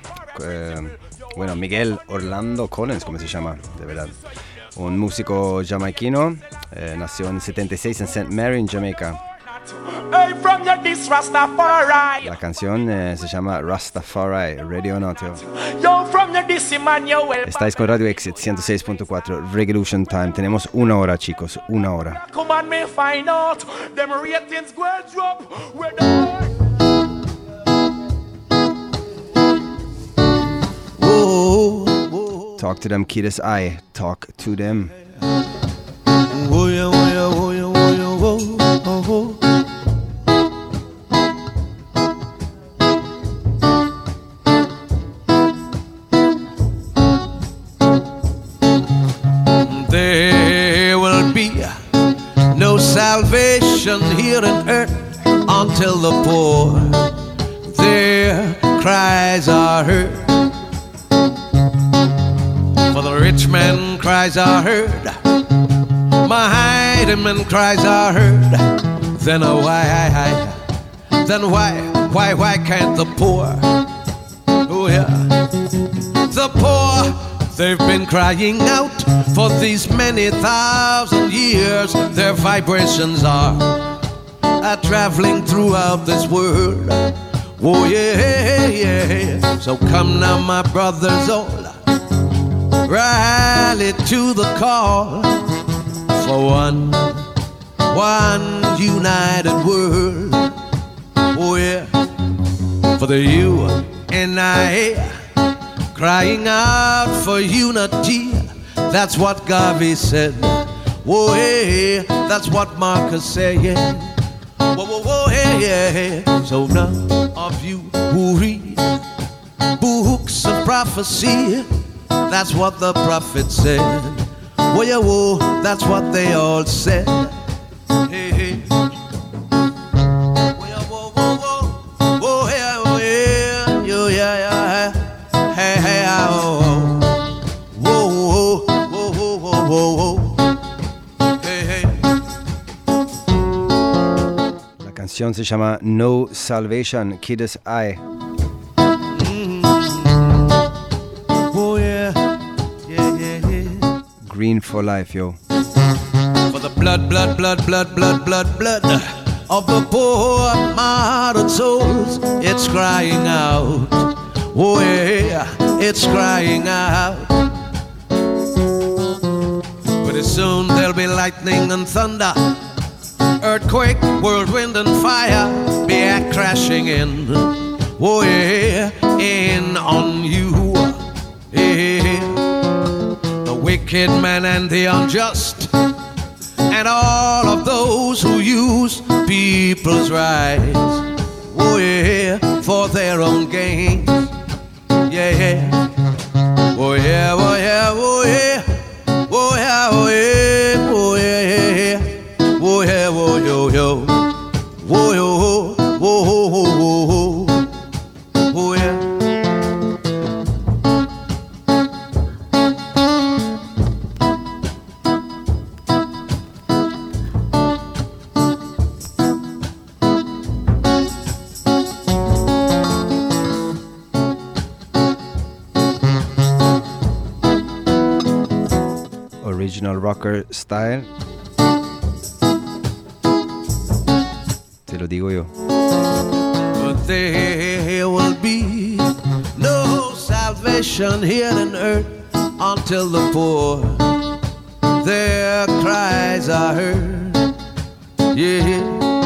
Bueno, Miguel Orlando Collins, como se llama, de verdad. Un músico jamaiquino, nació en 76 en St. Mary, en Jamaica. Hey, from your this Rastafari. La canción se llama Rastafari, Radio Notio. Yo from the DC man, yo well. Estáis con Radio Exit 106.4, Revolution Time. Tenemos 1 hora, chicos, 1 hora. Come on, me find out. Them ratings go drop. Talk to them, Kiddus I. Talk to them. There will be no salvation here on earth until the poor their cries are heard. For the rich man cries are heard, mighty man cries are heard. Then why can't the poor? Oh yeah, the poor, they've been crying out for these many thousand years. Their vibrations are traveling throughout this world. Oh yeah, yeah. So come now, my brothers all, rally to the call for one united world. Oh yeah, for the you and I, crying out for unity. That's what Garvey said. Oh yeah, that's what Marcus said. Yeah. Whoa, whoa, whoa, yeah, yeah. So none of you who read books of prophecy, that's what the prophet said. Whoa, yeah, whoa, that's what they all said. Hey, hey. Whoa, yeah, whoa, whoa, whoa. Whoa, yeah, oh, yeah, yo, yeah, yeah. Hey, hey, oh, oh. Whoa, whoa, whoa, whoa, whoa, whoa, whoa. Hey, hey. La canción se llama No Salvation, Kiddus I. Green for life, yo. For the blood of the poor martyred souls, it's crying out. Oh yeah, it's crying out. Pretty soon there'll be lightning and thunder, earthquake, whirlwind and fire, be crashing in. Oh yeah, in on you. Yeah. The wicked man and the unjust, and all of those who use people's rights, oh yeah, for their own gain. Yeah, yeah. Oh yeah, oh yeah, oh yeah. Oh yeah, oh yeah, oh yeah, yeah. Oh yeah, oh yo yo. Oh yo, oh oh oh oh oh. Oh yeah. Original rocker style. Te lo digo yo. But there will be no salvation here on earth until the poor their cries are heard. Yeah.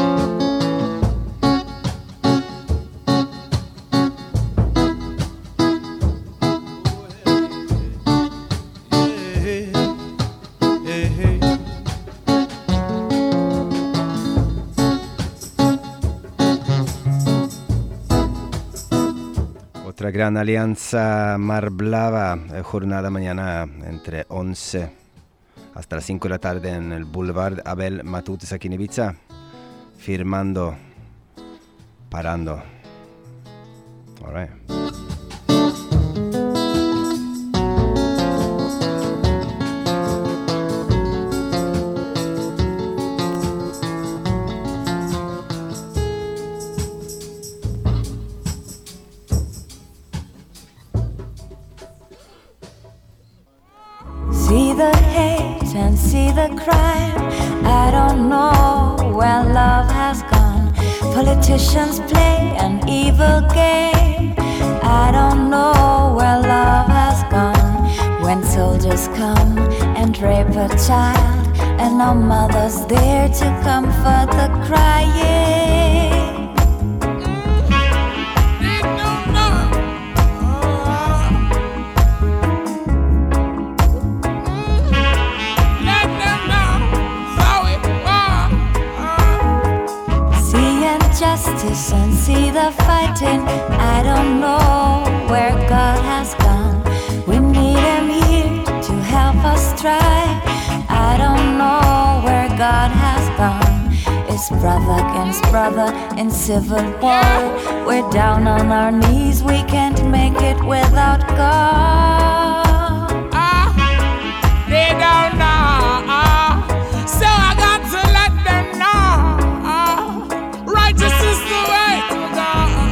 Otra gran alianza Mar Blava, jornada mañana entre 11 hasta las 5 de la tarde en el Boulevard Abel Matutes aquí en Ibiza, firmando, parando. All right. See the hate and see the crime. I don't know where love has gone. Politicians play an evil game. I don't know where love has gone. When soldiers come and rape a child, and no mother's there to comfort the crying. Justice and see the fighting. I don't know where God has gone. We need him here to help us try. I don't know where God has gone. It's brother against brother in civil war. We're down on our knees, we can't make it without God. They don't know. So I got to let them know. Righteousness is the way to go.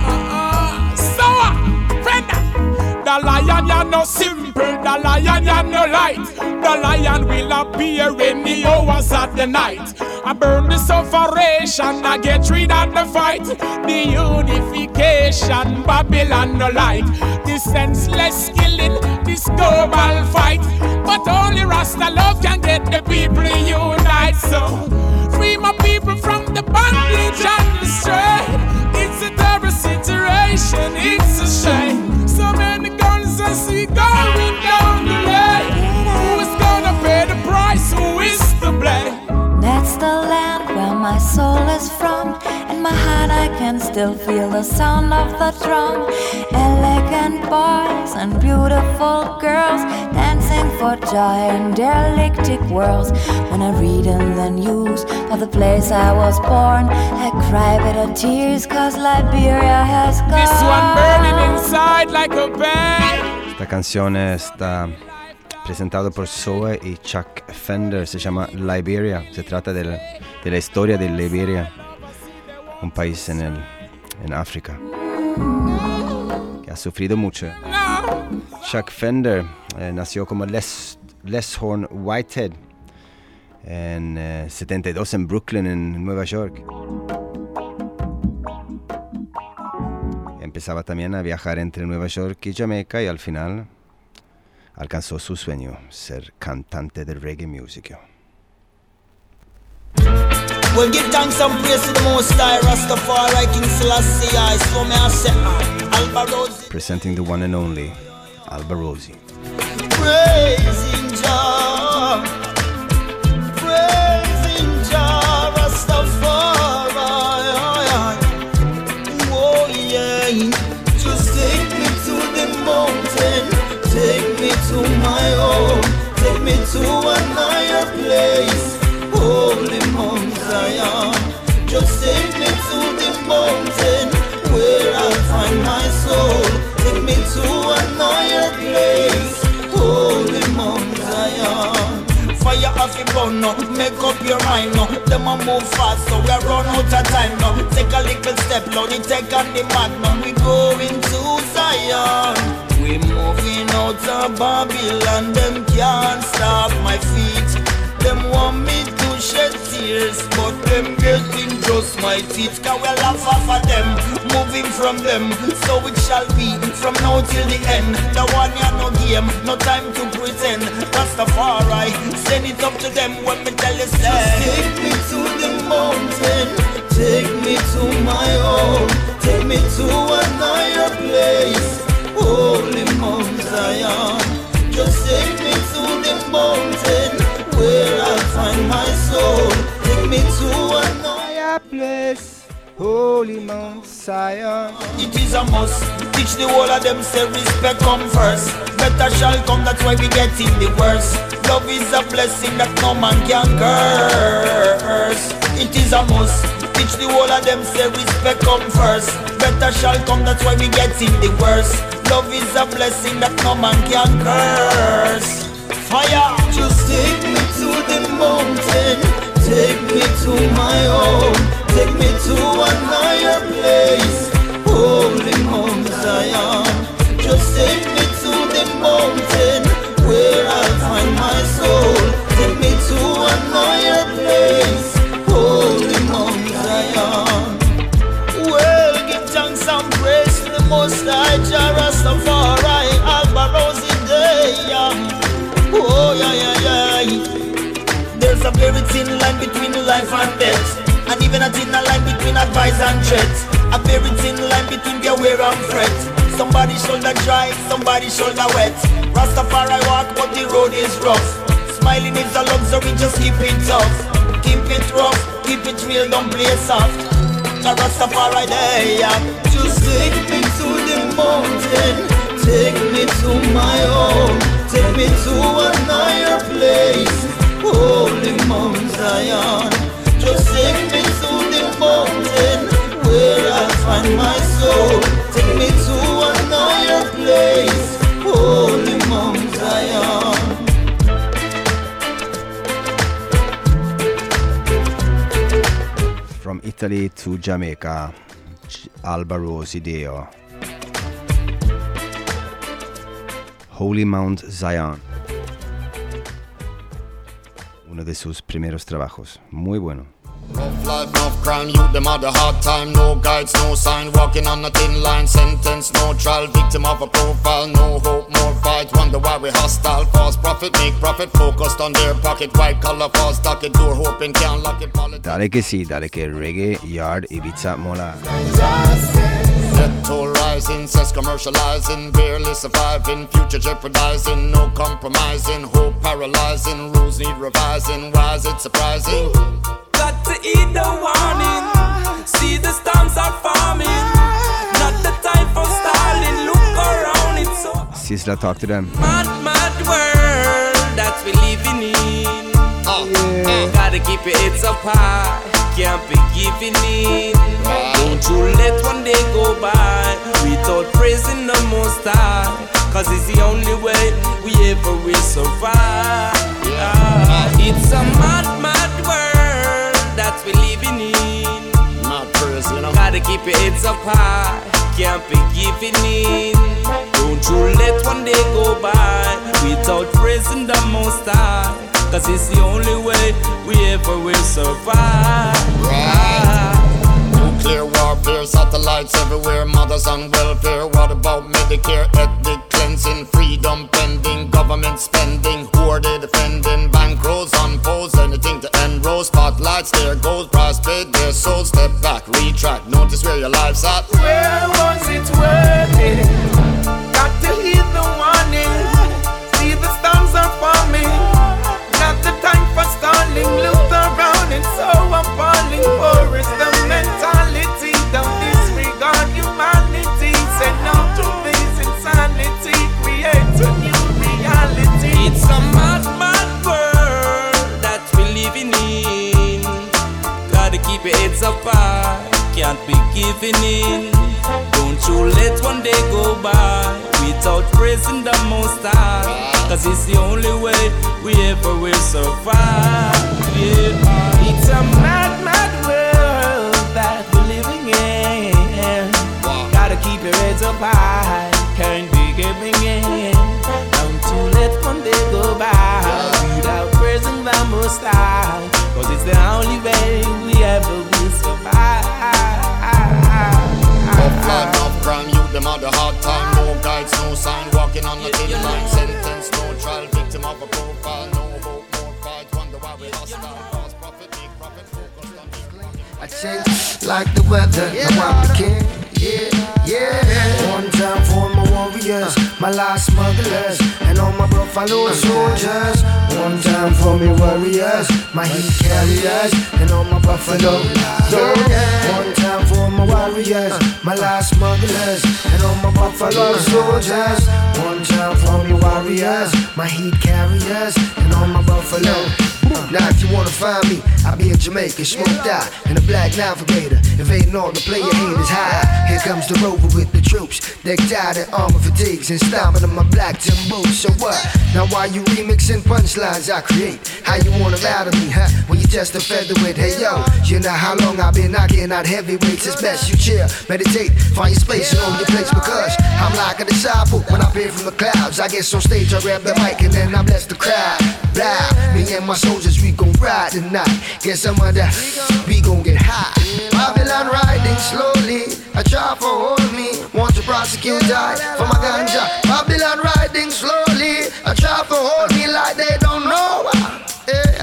So, friend, the lion ya no simple, the lion ya no light. The lion will appear in the hours of the night. I burn the sufferation, I get rid of the fight. The unification, Babylon no like. The senseless killing, this global fight. But only Rasta love can get the people unite. So, free my people from the bondage and the strain. It's a terrible situation, it's a shame. So many guns I see going down the lane. Who is gonna pay the price? Who is to blame? That's the land where my soul is from. In my heart I can still feel the sound of the drum. Elegant boys and beautiful girls dancing for joy in their electric worlds. When I read in the news of the place I was born, I cry bitter tears cause Liberia has gone. This one burning inside like a bear. Esta canzone está presentado por Zoe y Chuck Fender, se llama Liberia. Se trata de la historia de Liberia, un país en África que ha sufrido mucho. Chuck Fender nació como Les Horn Whitehead en 72 en Brooklyn, en Nueva York. Empezaba también a viajar entre Nueva York y Jamaica y al final alcanzó su sueño, ser cantante de reggae music. Well, give thanks and praise to the Most High, Rastafari, King Selassie, I so may I say, Alba Rosie. Presenting the one and only Alba Rosie. Praising Jah, Rastafari. Oh yeah, just take me to the mountain, take me to my home, take me to an higher place. Holy Mount Zion, just take me to the mountain where I'll find my soul. Take me to a higher place. Holy Mount Zion. Fire off your bone now, make up your mind now. Them a move fast, so we run out of time now. Take a little step, now they take on the magnum. We going to Zion. We moving out of Babylon. Them can't stop my feet. Them want me to shed tears, but them getting just my teeth. Cause we laugh off of them, moving from them. So it shall be from now till the end. The one ya no game, no time to pretend. Rastafari, send it up to them when me tell you say. Just take me to the mountain, take me to my home, take me to a higher place. Holy Mount Zion, just take me to the mountain where I'll find my soul. Take me to a higher place. Holy Mount Zion. It is a must. Teach the whole of them say respect come first. Better shall come, that's why we get in the worst. Love is a blessing that no man can curse. It is a must. Teach the whole of them say respect come first. Better shall come, that's why we get in the worst. Love is a blessing that no man can curse. Fire, just take me to the mountain, take me to my home, take me to a higher place. Holy Mount Zion, just take me to the mountain where I'll find my soul. Take me to a higher place. Holy Mount Zion. There's a very thin line between life and death, and even a thinner line between advice and threats. A very thin line between beware and fret. Somebody shoulder dry, somebody shoulder wet. Rastafari walk, but the road is rough. Smiling is a luxury, just keep it tough. Keep it rough, keep it real, don't play soft. The Rastafari there, yeah. Just take me to the mountain, take me to my home, take me to a higher place, Holy Mount Zion. Just take me to the mountain, where I find my soul. Take me to a higher place, Holy Mount Zion. From Italy to Jamaica, Alba Rose Ideo. Holy Mount Zion. Uno de sus primeros trabajos. Muy bueno. Rough life, enough crime, youth them had a hard time. No guides, no sign, walking on a thin line. Sentence, no trial, victim of a profile. No hope, more fight, wonder why we hostile. False prophet, make profit, focused on their pocket. White collar, false docket, door hoping can't lock it. Dale que sí, dale que reggae, yard, Ibiza, mola. Death toll rising, sex commercializing, barely surviving, future jeopardizing, no compromising, hope paralyzing, rules need revising. Why is it surprising? Got to eat the warning. See the storms are forming. Not the time for stalling. Look around, it's so Sizzla, talk to them. mad, mad world that we living in. Gotta keep your heads up high. Can't be giving in. Don't you let one day go by without praising the Most High. Cause it's the only way we ever will survive. It's a mad, mad world that we living in. Not praise, you know. Gotta keep your heads up high. Can't be giving in. Don't you let one day go by without praising the Most High. Cause it's the only way we ever will survive. Nuclear warfare, satellites everywhere, mothers on welfare. What about Medicare, ethnic cleansing, freedom pending, government spending? Who are they defending? Bankrolls, unfolds, anything to enroll. Spotlights, there goes, price paid, their souls. Step back, retract, notice where your life's at. Where was it worth it? Got to heed the warning. See the storms are forming. Not the time for stalling. Look around, it's so appalling. War is the mentality. Don't disregard humanity. Say no to this insanity. Create a new reality. It's a mad, mad world that we living in. Gotta keep your heads up high. Can't be giving in. Don't you let one day go by without praising the Most High. Cause it's the only way we ever will survive. Yeah. It's a mad, mad world that we're living in. Gotta keep your heads up high. Can't be giving in. Don't you let one day go by without praising the Most High. Cause it's the only way we ever will survive. Rough life, enough crime, youth them had a hard time. No guides, no sign, walking on a thin line. Sentence, no trial, victim of a profile. No hope, more fight, wonder why we hostile. False prophet, make profit, focused on the I change like the weather, now I'm the king. Yeah. One time for my warriors, my last smugglers, and all my buffalo soldiers. One time for me warriors, my heat carriers, and all my buffalo. One time for my warriors, my last smugglers, and all my buffalo soldiers. One time for me warriors, my heat carriers, and all my buffalo. Now if you wanna find me, I'll be in Jamaica, smoked out in a black navigator, invading all the player haters high. Here comes the rover with the troops, decked out in armor fatigues and stomping on my black tin boots. So what? Now why you remixing punchlines I create? How you wanna lie to me, huh? When you just a featherweight, hey yo, you know how long I've been knocking out heavyweights. It's best you chill, meditate, find your space and own your place, because I'm like a disciple when I appear from the clouds. I get on stage, I grab the mic and then I bless the crowd. Blah, me and my soldiers, we gon' ride tonight. Get some of that, we gon' get high. Babylon riding slowly, I try for hold me. Want to prosecute, die for my ganja. Babylon riding slowly, I try for hold me like they don't know. Yeah, hold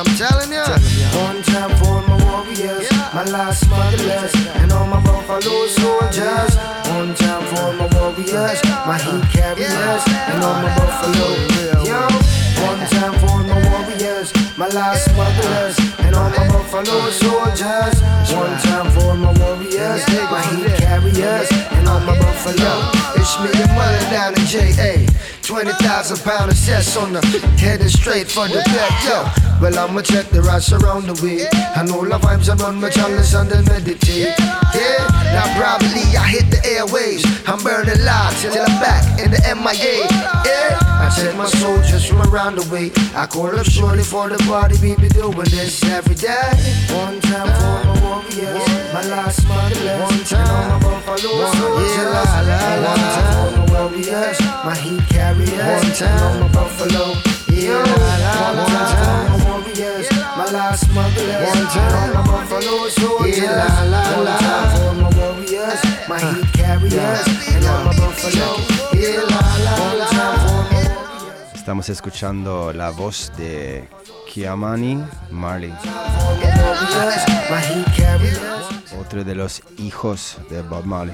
I'm telling ya. One time for my warriors, my last smugglers, and all my buffalo soldiers. One time for my warriors, my heat carriers, and all my buffalo. Yo, one time for my warriors, my last smugglers, and all my buffalo soldiers. One time for my warriors, my heat carriers, and all my buffalo. It's me and money down in J.A. 20,000 pound assess on the heading straight for the back, yo. Well, I'ma check the rats around the way. I know the vibes and run my channels and then meditate. Yeah, now probably I hit the airwaves. I'm burning loud till I'm back in the MIA. Yeah, I send my soldiers from around the way. I call up shortly for the party. We be doing this every day. One time for my warriors, my last smugglers, one time on my buffalo soldiers. One time for my warriors, my heat carriers, one time on my buffalo. Yeah, one time for my warriors, my last smugglers, one time on my buffalo soldiers. One time for my warriors, my heat carriers, and on my buffalo. Yeah, one time for my warriors. Estamos escuchando la voz de Ky-Mani Marley, otro de los hijos de Bob Marley.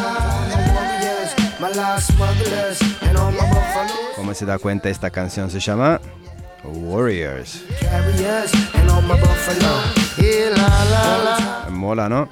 Como se da cuenta, esta canción se llama Warriors. Mola, ¿no?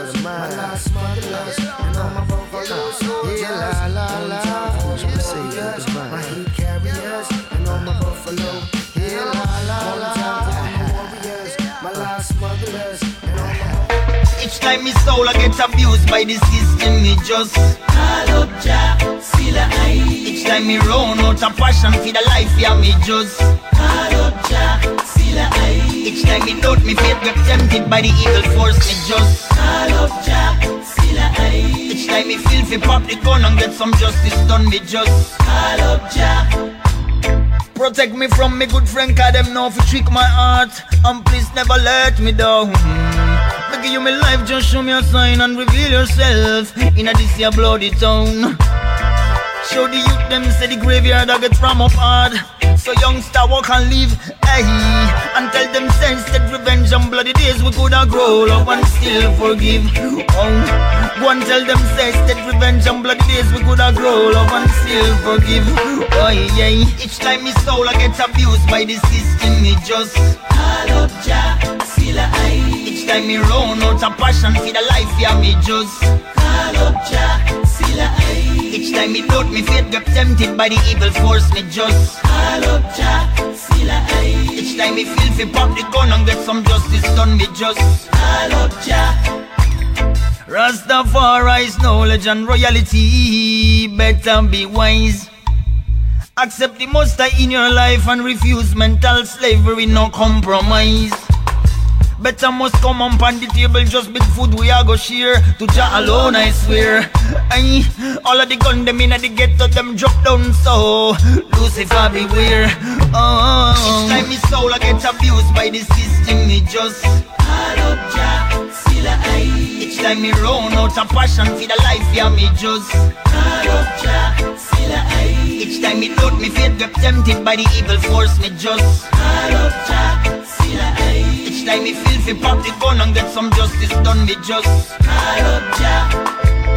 Each time me soul I get abused by the system, me just call up Jah, Silla I. Each time me run out of passion for the life, yeah, me just call up Jah, Silla I. Each time me doubt me faith get tempted by the evil force, me just call up Jah, Silla I. Each time me feel fi pop the gun and get some justice done, me just call up Jah. Protect me from me good friend, cause them know fi trick my heart. And please never let me down. Give you my life, just show me a sign and reveal yourself in a this here bloody town. Show the youth them say the graveyard I get from up hard. So youngster walk and live, hey. And tell them sense that revenge and bloody days we coulda grow up and still forgive. Oh, go and tell them sense that revenge and bloody days we coulda grow up and still forgive. Oh yeah, each time me soul I get abused by the system, me just call up Jah, Silla I. Each time me run out of passion for the life, yeah, me just call up Jah, Silla I. Each time me doubt me faith get tempted by the evil force, me just call up Jah, Silla I. Each time me feel fi pop the gun and get some justice done, me just call up Jah. Rastafari's knowledge and royalty, better be wise. Accept the most high in your life and refuse mental slavery, no compromise. Better must come up on the table, just big food we are go share. To Jah alone I swear. Aye, all of the gun them inna the ghetto, them drop down so Lucifer beware. Oh, each time me soul I get abused by the system, me just call up Jah, Silla I. Each time me run out of passion for the life, yeah, me just call up Jah, Silla I. Each time me doubt me faith get tempted by the evil force, me just call up Jah, Silla I. Each time me feel fi pop the gun and get some justice done, me just call up Jah.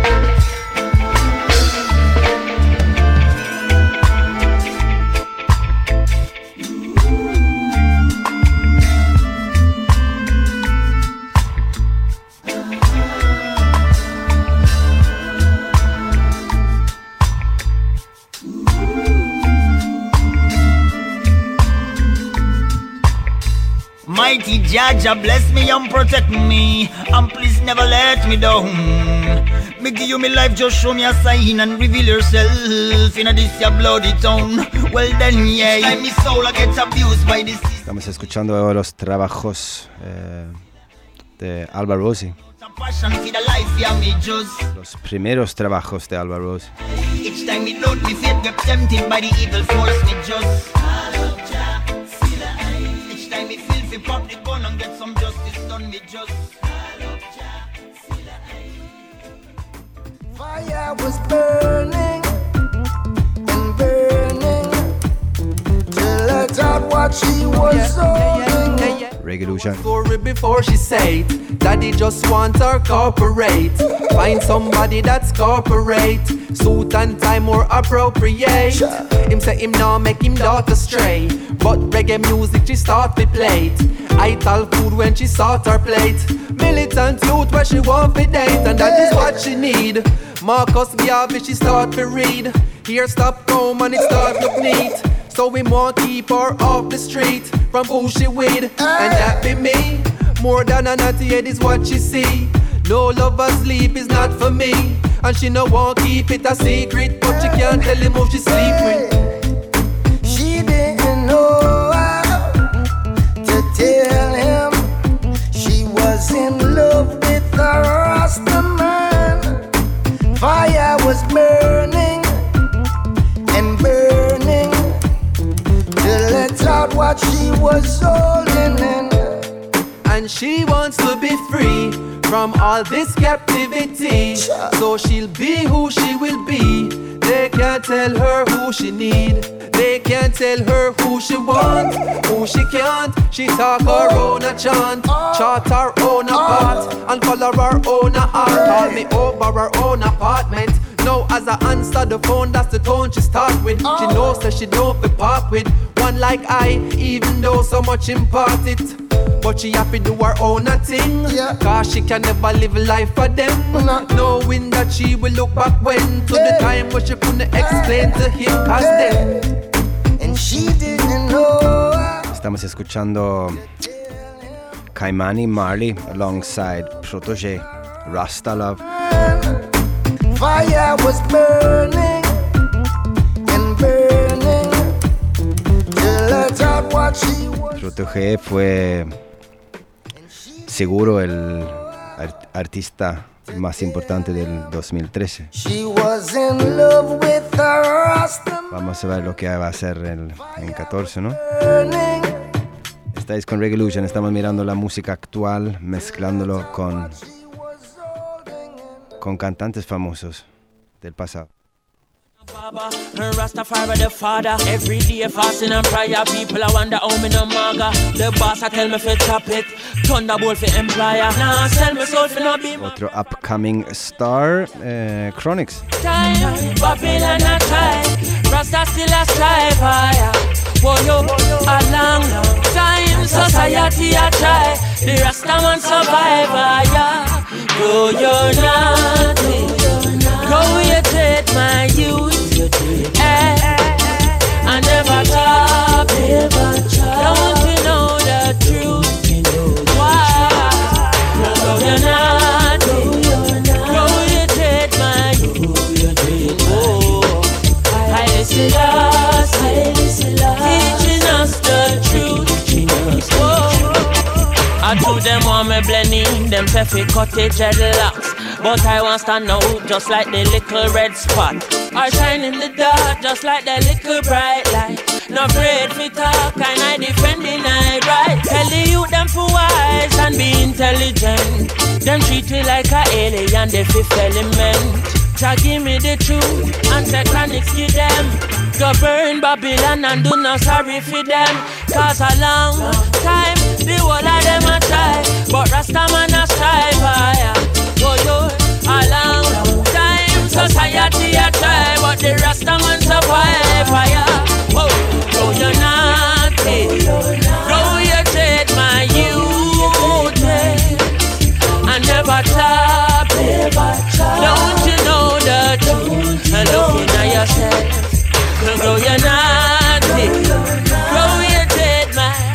Mighty Jah, bless me and protect me, and please never let me down. Me give you my life, just show me a sign and reveal yourself in a this your bloody town. Well then, yeah, time me soul I get abused by this. Estamos escuchando los trabajos de Alba Rossi. Los primeros trabajos de Alba Rossi. Each time me doubt me faith get tempted by the evil force, me just call up Jah, Silla I. Each time me feel fi pop the gun and get some justice done, me just call up Jah, Silla I. Fire was burning and burning till I thought what she was holding. Reggaelution. Story before she say it. Daddy just want her corporate. Find somebody that's corporate. Suit and tie more appropriate. Him say him now make him daughter stray. But reggae music she start to play it. I tell food when she sort her plate. Militant youth where she want to date. And that is what she need. Marcus Garvey she start to read. Here stop home and it start look neat. So we want keep her off the street from who she with. And that be me. More than a naughty head is what she see. No love or sleep is not for me. And she no want keep it a secret. But she can't tell him who she sleep with. She didn't know how to tell him she was in love with a Rasta man. Fire was burning and burning to let out what she was holding in. And she wants to be free from all this captivity. So she'll be who she will be. They can't tell her who she need. They can't tell her who she want, who she can't. She talk her own a chant, chart her own a part, and color her own a art. Call me over her own apartment. Now as I answer the phone, that's the tone she start with. She knows that she don't be part with one like I, even though so much impart it. But she happy do her own a thing. Cause she can never live life for them. Knowing that she will look back when to the time where she couldn't explain to him past them. And she didn't know. Estamos escuchando Kaimani Marley alongside Protégé, Rasta Love. Fire was burning and burning to let out what she was. Protégé fue seguro el artista más importante del 2013. She was in love with a Rasta. Vamos a ver lo que va a hacer en 14, ¿no? Burning. Estáis con Reggaelution, estamos mirando la música actual, mezclándolo con cantantes famosos del pasado. Rastafari the father. Every day fasting and prayer. People I wonder how me no maga. The boss I tell me fi chop it. Thunderbolt fi employer. Nah sell me soul fi no be. Otro upcoming star, Chronixx. Time, Babylon a try. Rasta still a strive higher. Whoa yo, a long time society a try. The Rasta man survive higher. Do you nothing? Go you treat my youth. I never stop. Don't you know the truth? Why? No, you're not. Go you treat my youth. Oh, I listen us, teaching us the truth. Oh, I do them want me blending, them perfect cottage dreadlocks. But I want stand out just like the little red spot. I shine in the dark just like the little bright light. No afraid fi talk and I defend the night right. Tell the youth them for wise and be intelligent. Them treat me like a alien, the fifth element. Jah give me the truth and say Chronixx give them. Go burn Babylon and do not sorry for them. Cause a long time the whole of them a try, but Rasta man a strive higher. Oh yo, a long time society a try, but the Rasta man survive fire. Whoa, no you're naughty, no you treat my youth, and never stop. Don't you know the truth? And looking at yourself, no you're naughty, no you treat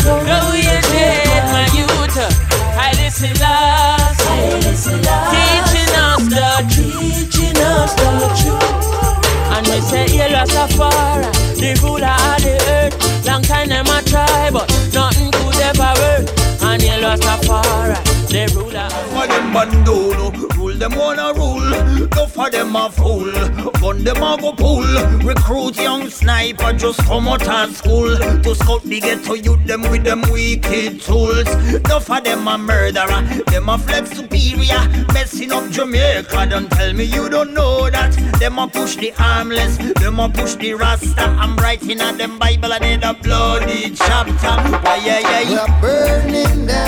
my youth. I listen last, teaching us the truth. And we say, yeah, Rastafari, the ruler of the earth. Long time them a try, but nothing could ever work. And yeah, Rastafari, the ruler. For them bandolo, rule them wanna rule. Go for them a fool, gun them a go pull. Recruit young sniper just come out of school to scout the ghetto youth them with them wicked tools. Go for them a murderer, them a flex superior, messing up Jamaica. Don't tell me you don't know that. Them a push the armless, them a push the Rasta. I'm writing at them Bible and in a bloody chapter. We are burning them.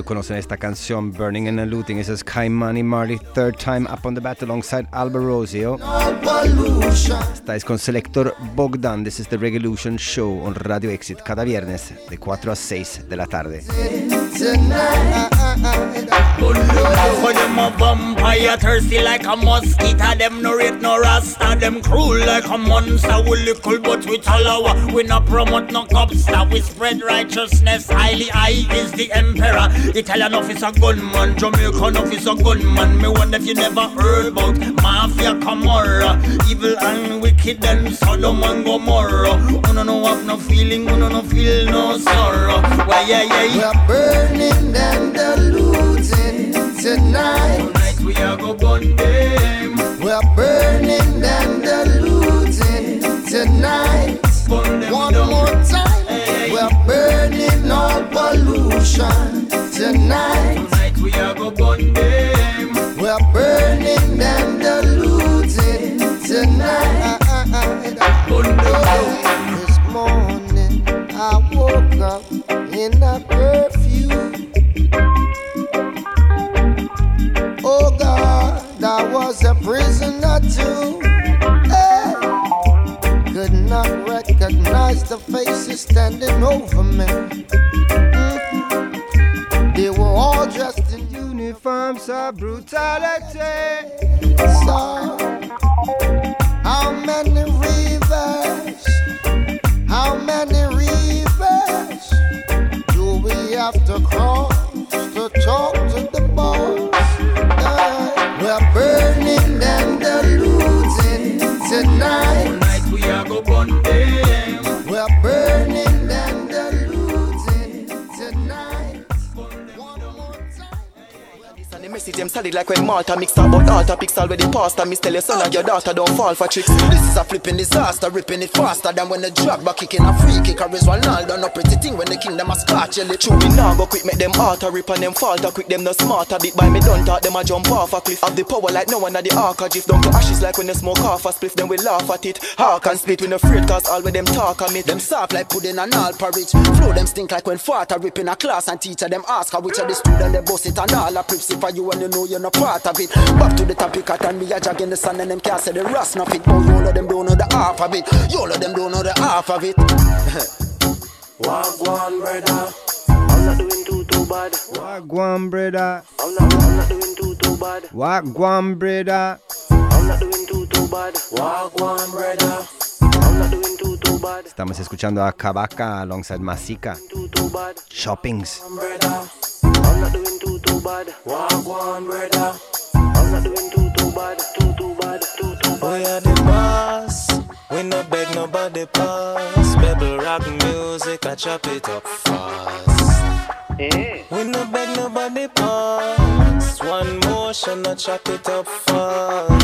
conocen esta canción, Burning and Looting. Ese es Kai Money Marley, Third Time Up on the Bat alongside Alberosio. Estáis con Selector Bogdan. This is the Revolution Show on Radio Exit, cada viernes de 4 a 6 de la tarde. For them a vampire, thirsty like a mosquito. Them no rate no rasta, them cruel like a monster. We little but we talawa. We no promote no copster. We spread righteousness, highly high is the emperor. Italian officer gunman, Jamaican officer gunman. Me wonder if you never heard about Mafia Camorra. Evil and wicked and Sodom and Gomorrah. Uno no have no feeling, uno no feel no sorrow. Why yeah. We're burning and looting tonight. Tonight we are go burn them. We're burning and looting tonight. Burn them one down. more time. Hey. We're burning all pollution tonight. Tonight we are go burn them. We're burning and looting tonight. Burn them down. This morning I woke up in a perfume. Oh God, I was a prisoner too. Hey. Could not recognize the faces standing over me. They were all dressed in uniforms of brutality. So, how many rivers? How many rivers do we have to cross to talk to the boss? We're burning and looting tonight. Tonight we are go burn them. We're burning and looting tonight. And the message them solid like when Malta mixed up but altar pixel with the pasta. Miss tell your son and your daughter don't fall for tricks. This is a flipping disaster, ripping it faster than when the drop back kicking a free kick. Or is Ronaldo no pretty thing when the kingdom a scotch. You true we now go quick make them alter rip and them falter quick them no smarter. Bit by me don't talk them a jump off a cliff. Have the power like no one at the arc a drift. Down to ashes like when they smoke off a spliff. Then we laugh at it. Hawk and split we no afraid cause all with them talk on me. Them soft like pudding and all porridge. Flow them stink like when farter rip in a class and teacher them ask her which of the student they boss it and all a prips if for you and you know you're not part of it. Back to the topic at and me a jog in the sun and them can't say the rust not fit. But you all of them don't know the half of it. You all of them don't know the half of it. Wagwan brother, I'm not doing too bad. Wagwan brother, I'm not doing too bad. Wagwan brother, I'm not doing too bad. Wagwan brother, I'm not doing too bad. Estamos escuchando a Kabaka alongside Masika. Too bad. Shoppings. I'm not doing too bad. Wagwan brother, I'm not doing too bad. Too bad. We are the boss. We no beg nobody pass. Bebel rock music, I chop it up fast. We no beg nobody pass. One motion, I chop it up fast.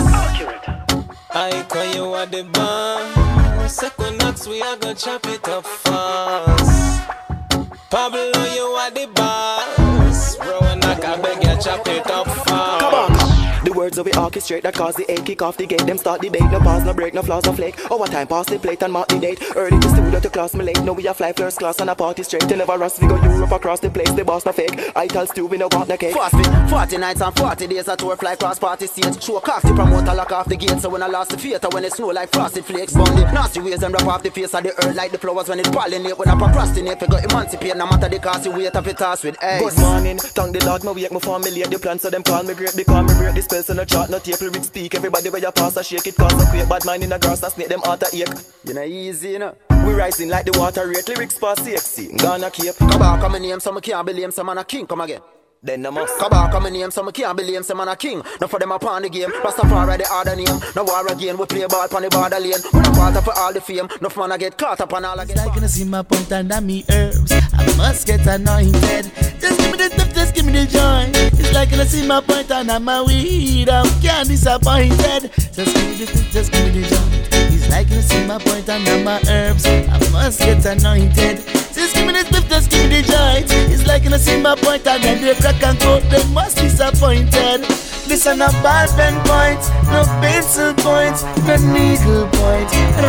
I call you are the boss. Second nuts, we are gonna chop it up fast. Pablo, you are the boss. Rowan, I can beg you chop it up fast. Come on. The words of the orchestrate that cause the ache. Kick off the gate, them start debate. No pause, no break, no flaws, no flake. Over time, pass the plate and mark the date. Early to studio to class, me late. Now we a fly first class and a party straight. To never rust, we go Europe across the place. The boss no fake. I tell Stu, we no want no cake. Fast it, 40 nights and 40 days a tour fly cross party stage. Show cock the promoter, lock off the gate. So when I lost the theater, when it snow like frosted flakes. Bond the nasty ways and wrap off the face of the earth like the flowers when it pollinate. When I procrastinate, we go emancipate. No matter the cost, you wait up it toss with eggs. Good morning, thank the Lord, me wake me formulate the plan. So them call me great, they call me great. The spells in the chart, not tape lyrics speak. Everybody where you pass a shake it, cause a quake. Bad mind in the grass, that snake them heart a ache. You know easy, you know. We rising like the water rate, lyrics pass sexy. Gonna keep. Come back, come name, some can't believe some man a king, come again. Then the must come back, come name, some can't believe some man a king. Not for them upon the game, Rastafari the other name. No war again, we play ball upon the border lane. We not part for all the fame, no man a get caught up on all again. Like gonna see my point under me herbs, I must get anointed. Just give me the stuff, just give me the joy. It's like gonna see my point under my weed, I can't disappointed. Just give me the stuff, just give me the joy. It's like gonna see my point under my herbs, I must get anointed. Just give me the stuff, just give me the joy. It's like gonna see my point under the crack and coat, they must be disappointed. This are not ball pen points, no pencil points, no needle points. And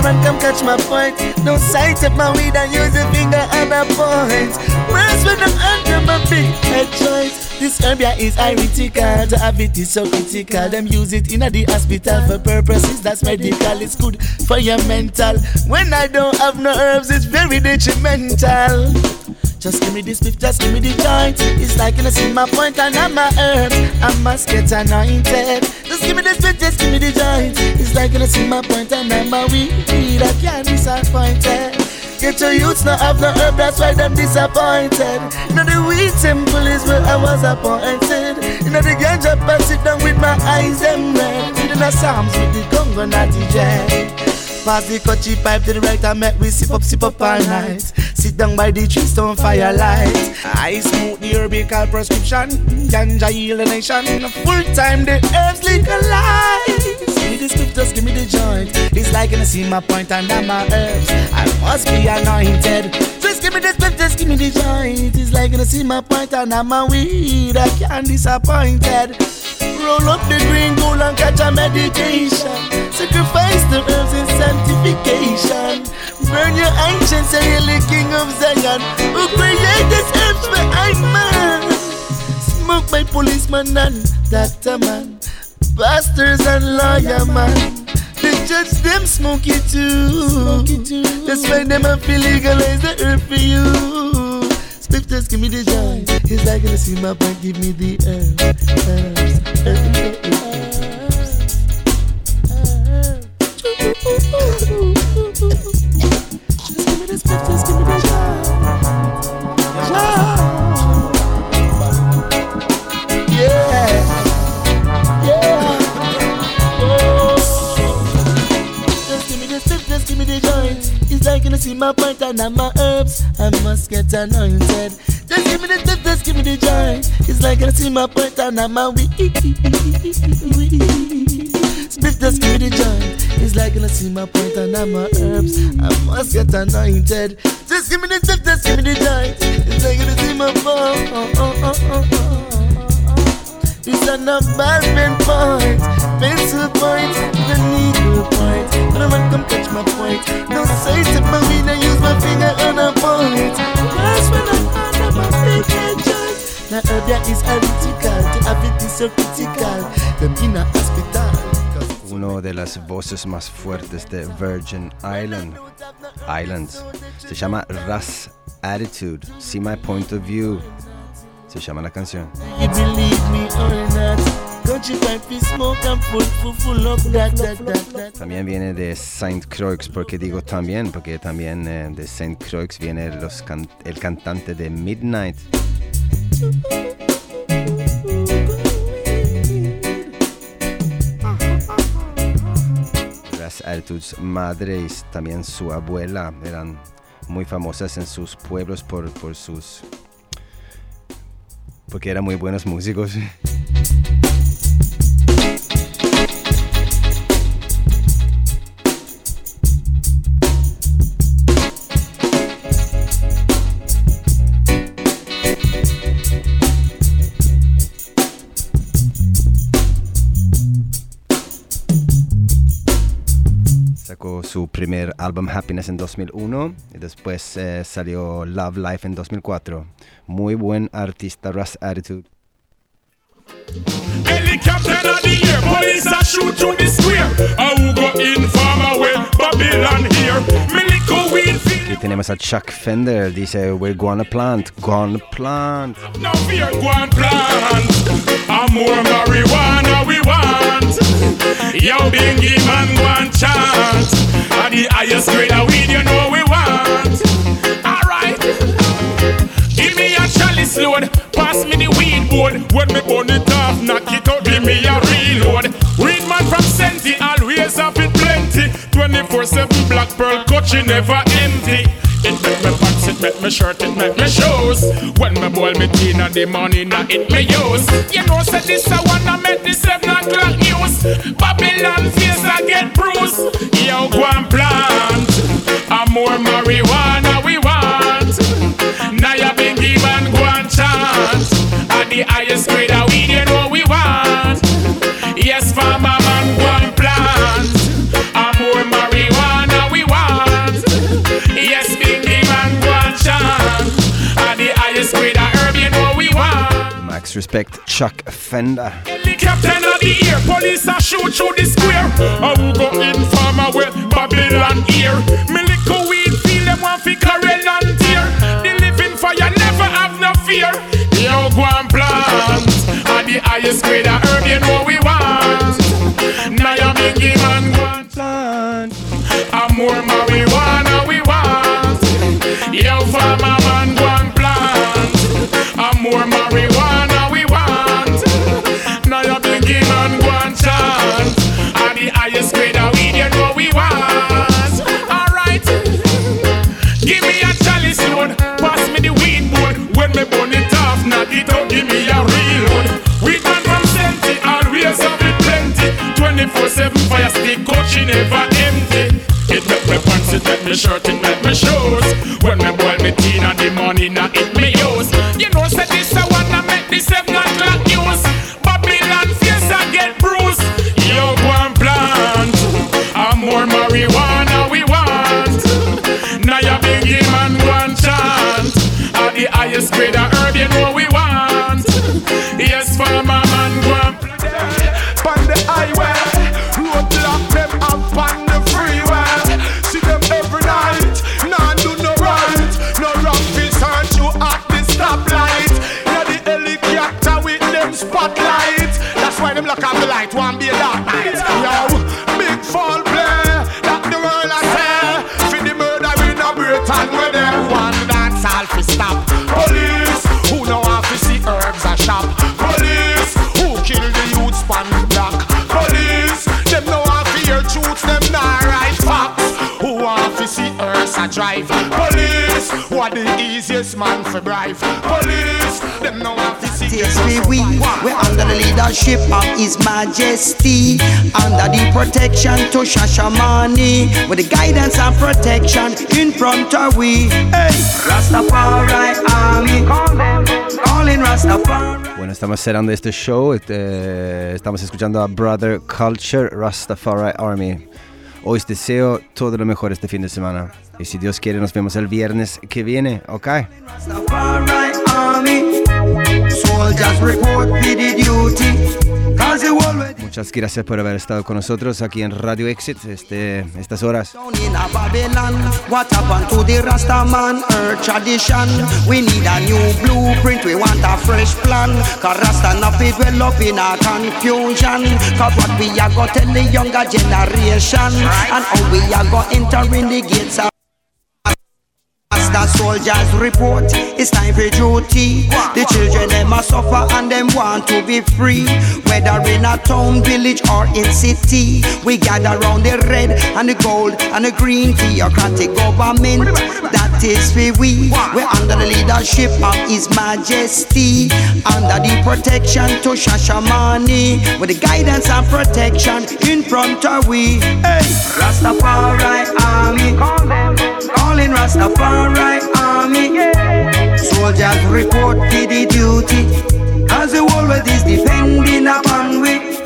man come catch my point. Don't sight up my weed and use your finger and a point. Worse when I'm under my big head joint. This herb here is irritical. To have it is so critical. Them use it in the hospital for purposes that's medical. It's good for your mental. When I don't have no herbs, it's very detrimental. Just give me this spliff, just give me the joint. It's like you see my point and I'm my herbs. I must get anointed. Just give me this spliff, just give me the joint. It's like you see my point and I'm my weed. I can't be disappointed. Get your youths not have no herb, that's why them disappointed. You know the weed temple is where I was appointed. You know the ganja I sit down with my eyes them red. Reading the Psalms with the Congo natty jet. Pass the cutchy pipe to the right and make we sip up all night. Sit down by the tree stone firelight. I smoke the herbical prescription. Ganja heal the nation. Full time the herbs legalize. Give me the script, just give me the joint. It's like you see my point and I'm my herbs. I must be anointed. Just give me the script, just give me the joint. It's like you see my point and I'm my weed. I can't disappointed. Roll up the green gold and catch a meditation. Sacrifice the herbs in sanctification. Burn your ancients and you're the king of Zion. Who created this herbs for I'm man? Smoke by policeman and doctor man. Pastors and lawyer man. The judge them smoke it too. That's why them have to legalize the herb for you. Scriptures give me the joy. It's like gonna see my point, give me the herbs. Just give me the scriptures, give me the joy. Just give me the joint. It's like you see my point and I'm my herbs. I must get anointed. Just give me the tip, just give me the joint. It's like you see my point and I'm my weed. Split, just give me the joint. It's like you see my point and I'm my herbs. I must get anointed. Just give me the tip, just give me the joint. It's like you see my point. It's an abandonment point, pencil point, the needle point. When a man come catch my point, don't say to my weed and use my finger on a point. That's when I'm under my big joint. Now herb is article, to have it is so critical. Them in a hospital. Uno de las voces más fuertes de Virgin Islands se llama Ras Attitude. See My Point of View. Se llama la canción. También viene de Saint Croix, porque digo también, porque también de Saint Croix viene el cantante de Midnight. Las Attitudes madre y también su abuela eran muy famosas en sus pueblos por sus... porque eran muy buenos músicos. Sacó su primer álbum Happiness en 2001 y después salió Love Life en 2004. Muy buen artista, Ras Attitude. Helicopter of the year, police a shoot through the square. I will go in farmer with Babylon here. Milico weed. Aquí tenemos a Chuck Fender, dice we're gonna plant. No fear, go and plant. And more marijuana we want. Yo, Bingy man, go and chant. And the highest grade of weed, you know we want. Alright. Give me a chalice load, pass me the weed board. When me burn it off, knock it out, give me a reload. Weed man from Senti, always have it plenty. 24/7 black pearl coachy never empty. It make me pants, it make me shirt, it make me shoes. When me boil me tea in the morning, it me use. You know say this I wanna make the 7 o'clock news. Babylon face I get bruised. Yo, go and plant. And more marijuana we want. Now you been given go and chant. At the highest grade of weed, you know we want. Yes, farmer man, go and plant. And more marijuana we respect Chuck Fender. Captain of the air, police a shoot through the square. I will go informer with Babylon here. Me little weed feel them want fi carrel and tear. The living fire never have no fear. Yo, go and plant. At the highest grade of herb, you know we want. Now you big game and go and plant. And more marijuana we want. Yo, farmer man, go and plant. And more marijuana we want. Now you big game and go and chant. At the highest grade of weed, you know we want. Alright. Give me a chalice load. Pass me the weed board. When me burn it off, knock it out, give me a reload. We come from Senti, always have it plenty. 24/7 fire stick, coach, she never empty. It make me pants, it make me shirt, it make me shoes. When me boil me tea and the money, now it me use. You know, say this I wanna make this 7 o'clock news. Babylon face I get bruised. Yo, go and plant. And more marijuana we want. Now you big game and go and chant. At the highest grade of herb, you know we want. Yes, farmer man, go and plant. On the highway, roadblock them up on the freeway. See them every night, nah do no right. No wrong research, you at the stoplight. Yeah, the helicopter with them spotlight. That's why them lock off the light, one be a dark night. Yo, big fall play, that the world I say. For the murder in a Britain, where they one dance all fi stop. Police, who know how to see herbs a shop. Police, who kill the youth span the block. Police, them know how to hear truths, them not right facts. Who want to see herbs a drive. Police, who are the easiest man for bribe. Police, them know how to see we're under the leadership of His Majesty, under the protection to Shashamani, with the guidance and protection in front of we. Hey, Rastafari Army, calling Rastafari. Bueno, estamos cerrando este show. Estamos escuchando a Brother Culture, Rastafari Army. Os deseo todo lo mejor este fin de semana. Y si Dios quiere, nos vemos el viernes que viene, ¿ok? Rastafari Army, soldiers report for the duty. Muchas gracias por haber estado con nosotros aquí en Radio Exit estas horas. What happened to the Rastaman earth tradition? We need a new blueprint, we want a fresh plan. Cause Rasta not fit well up in a confusion. Cause what we are going to tell the younger generation, and how we are going to enter in the gates of the soldiers report, it's time for duty. The children them must suffer and them want to be free. Whether in a town, village or in city, we gather around the red and the gold and the green theocratic government. That is for we. We're under the leadership of His Majesty, under the protection to Shashamani, with the guidance and protection in front of we. Hey, Rastafari Army, calling Rastafari Army, soldiers report to the duty, as the world is depending upon we.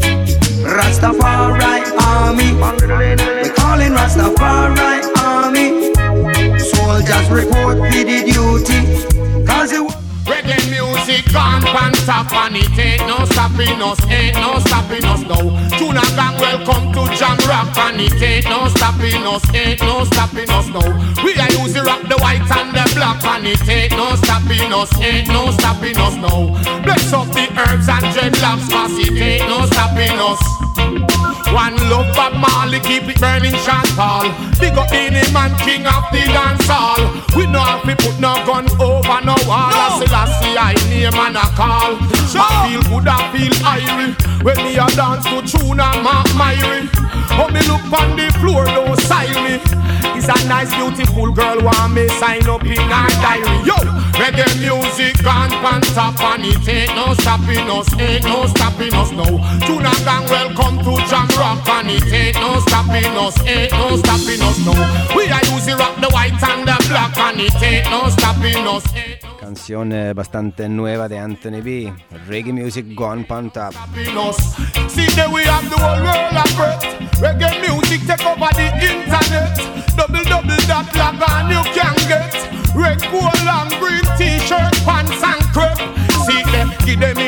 Rastafari Army, we calling Rastafari Army, soldiers report to the duty, as the world. Reggae music gone pan top and it ain't no stopping us, ain't no stopping us now. Tuna gang welcome to Jam Rock and it ain't no stopping us, ain't no stopping us now. We are using rock the white and the black and it ain't no stopping us, ain't no stopping us now. Bless up the herbs and dreadlocks cause it ain't no stopping us. One love Bob Marley, keep it burning Chantal. Big up any man, king of the dance hall. We know how to put no gun over no wall. I see I name and a call. I feel good, I feel irie. When me a dance to tune and Mark Myrie. How me look on the floor, don't sign me. It's a nice beautiful girl, want me sign up in her diary. Yo, reggae music gone pan top and it ain't no stopping us, ain't no stopping us now. Tuna gang welcome to Jam Rock and it ain't no stopping us, ain't no stopping us now. We are using rock the white and the black and it ain't no stopping us. Canción bastante nueva de Anthony B. Reggae music gone pan top. See that we have the whole world of breath. Reggae music take over the internet. Double that log on you can get. Red, gold and green t-shirt, pants and crepe. See them, give them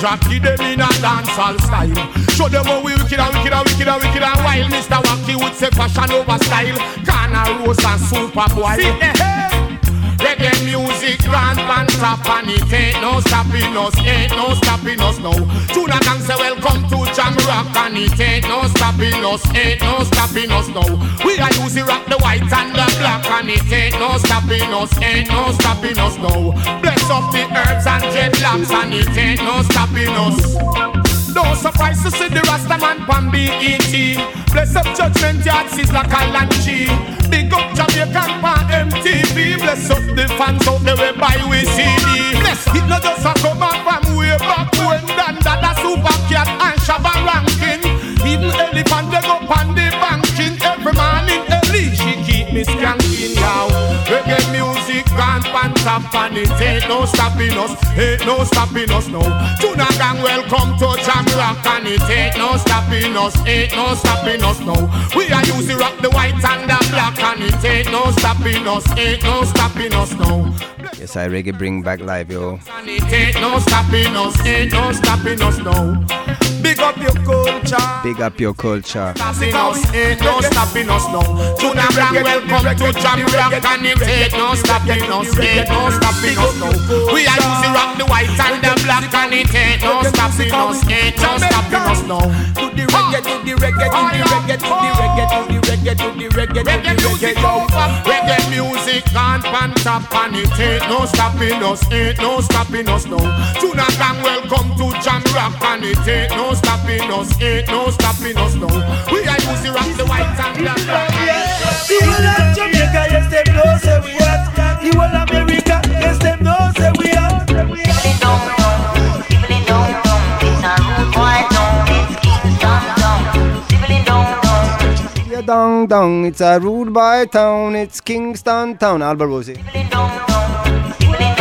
drop, give them in a dancehall style. Show them how we wicked and wicked and wicked and wicked and wild. Mr. Wacky would say fashion over style. Ghana Rose and Superboy. See the head. Reggae music grand pan top and it ain't no stopping us, ain't no stopping us now. Tuna gang say welcome to Jam Rock and it ain't no stopping us, ain't no stopping us now. We are using rock the white and the black and it ain't no stopping us, ain't no stopping us now. Bless up the herbs and dreadlocks and it ain't no stopping us. No surprise to see the Rastaman pan BET. Bless up Judgment Yard, Sizzla, Kyle G. Big up Jamaican pan MTV. Bless up the fans out there we buy with CD. Bless it not just a come up from way back when Dada Super Cat and Shabba ranking. Even Elephant they go pan the banking. Every morning early she keep me skanking now. Reggae music grand pan top and it ain't no stopping us, ain't no stopping us now. Tuna gang welcome to Jam Rock and it ain't no stopping us, ain't no stopping us now. We are using rock the white and the black and it ain't no stopping us, ain't no stopping us now. Yes, I reggae bring back live, yo. And it ain't no stopping us, ain't no stopping us now. Big up your culture. Big up your culture. Stopping us, ain't no stopping us now. Tuna gang welcome to Jam Rock and it ain't no stopping us, ain't no stopping us now. We are using rock the white and the black and it ain't no stopping us, ain't no stopping us now. Do the reggae, do the reggae, do the reggae, do the reggae, do the reggae, do the reggae, reggae music over. Reggae music can't pan top and it ain't no stopping us, ain't no stopping us now. Tuna gang welcome to Jam Rock and it ain't no stopping us, ain't no stopping us now. We are using rock the white and the black. The whole of Jamaica, yes them know say we hot. The whole of America, yes them know say we hot. People don't know, people don't know. It's a rude boy town, it's Kingston town. People don't know. Yeah, dong dong, it's a rude boy town, it's Kingston town. Alba Rosie. People don't know, it's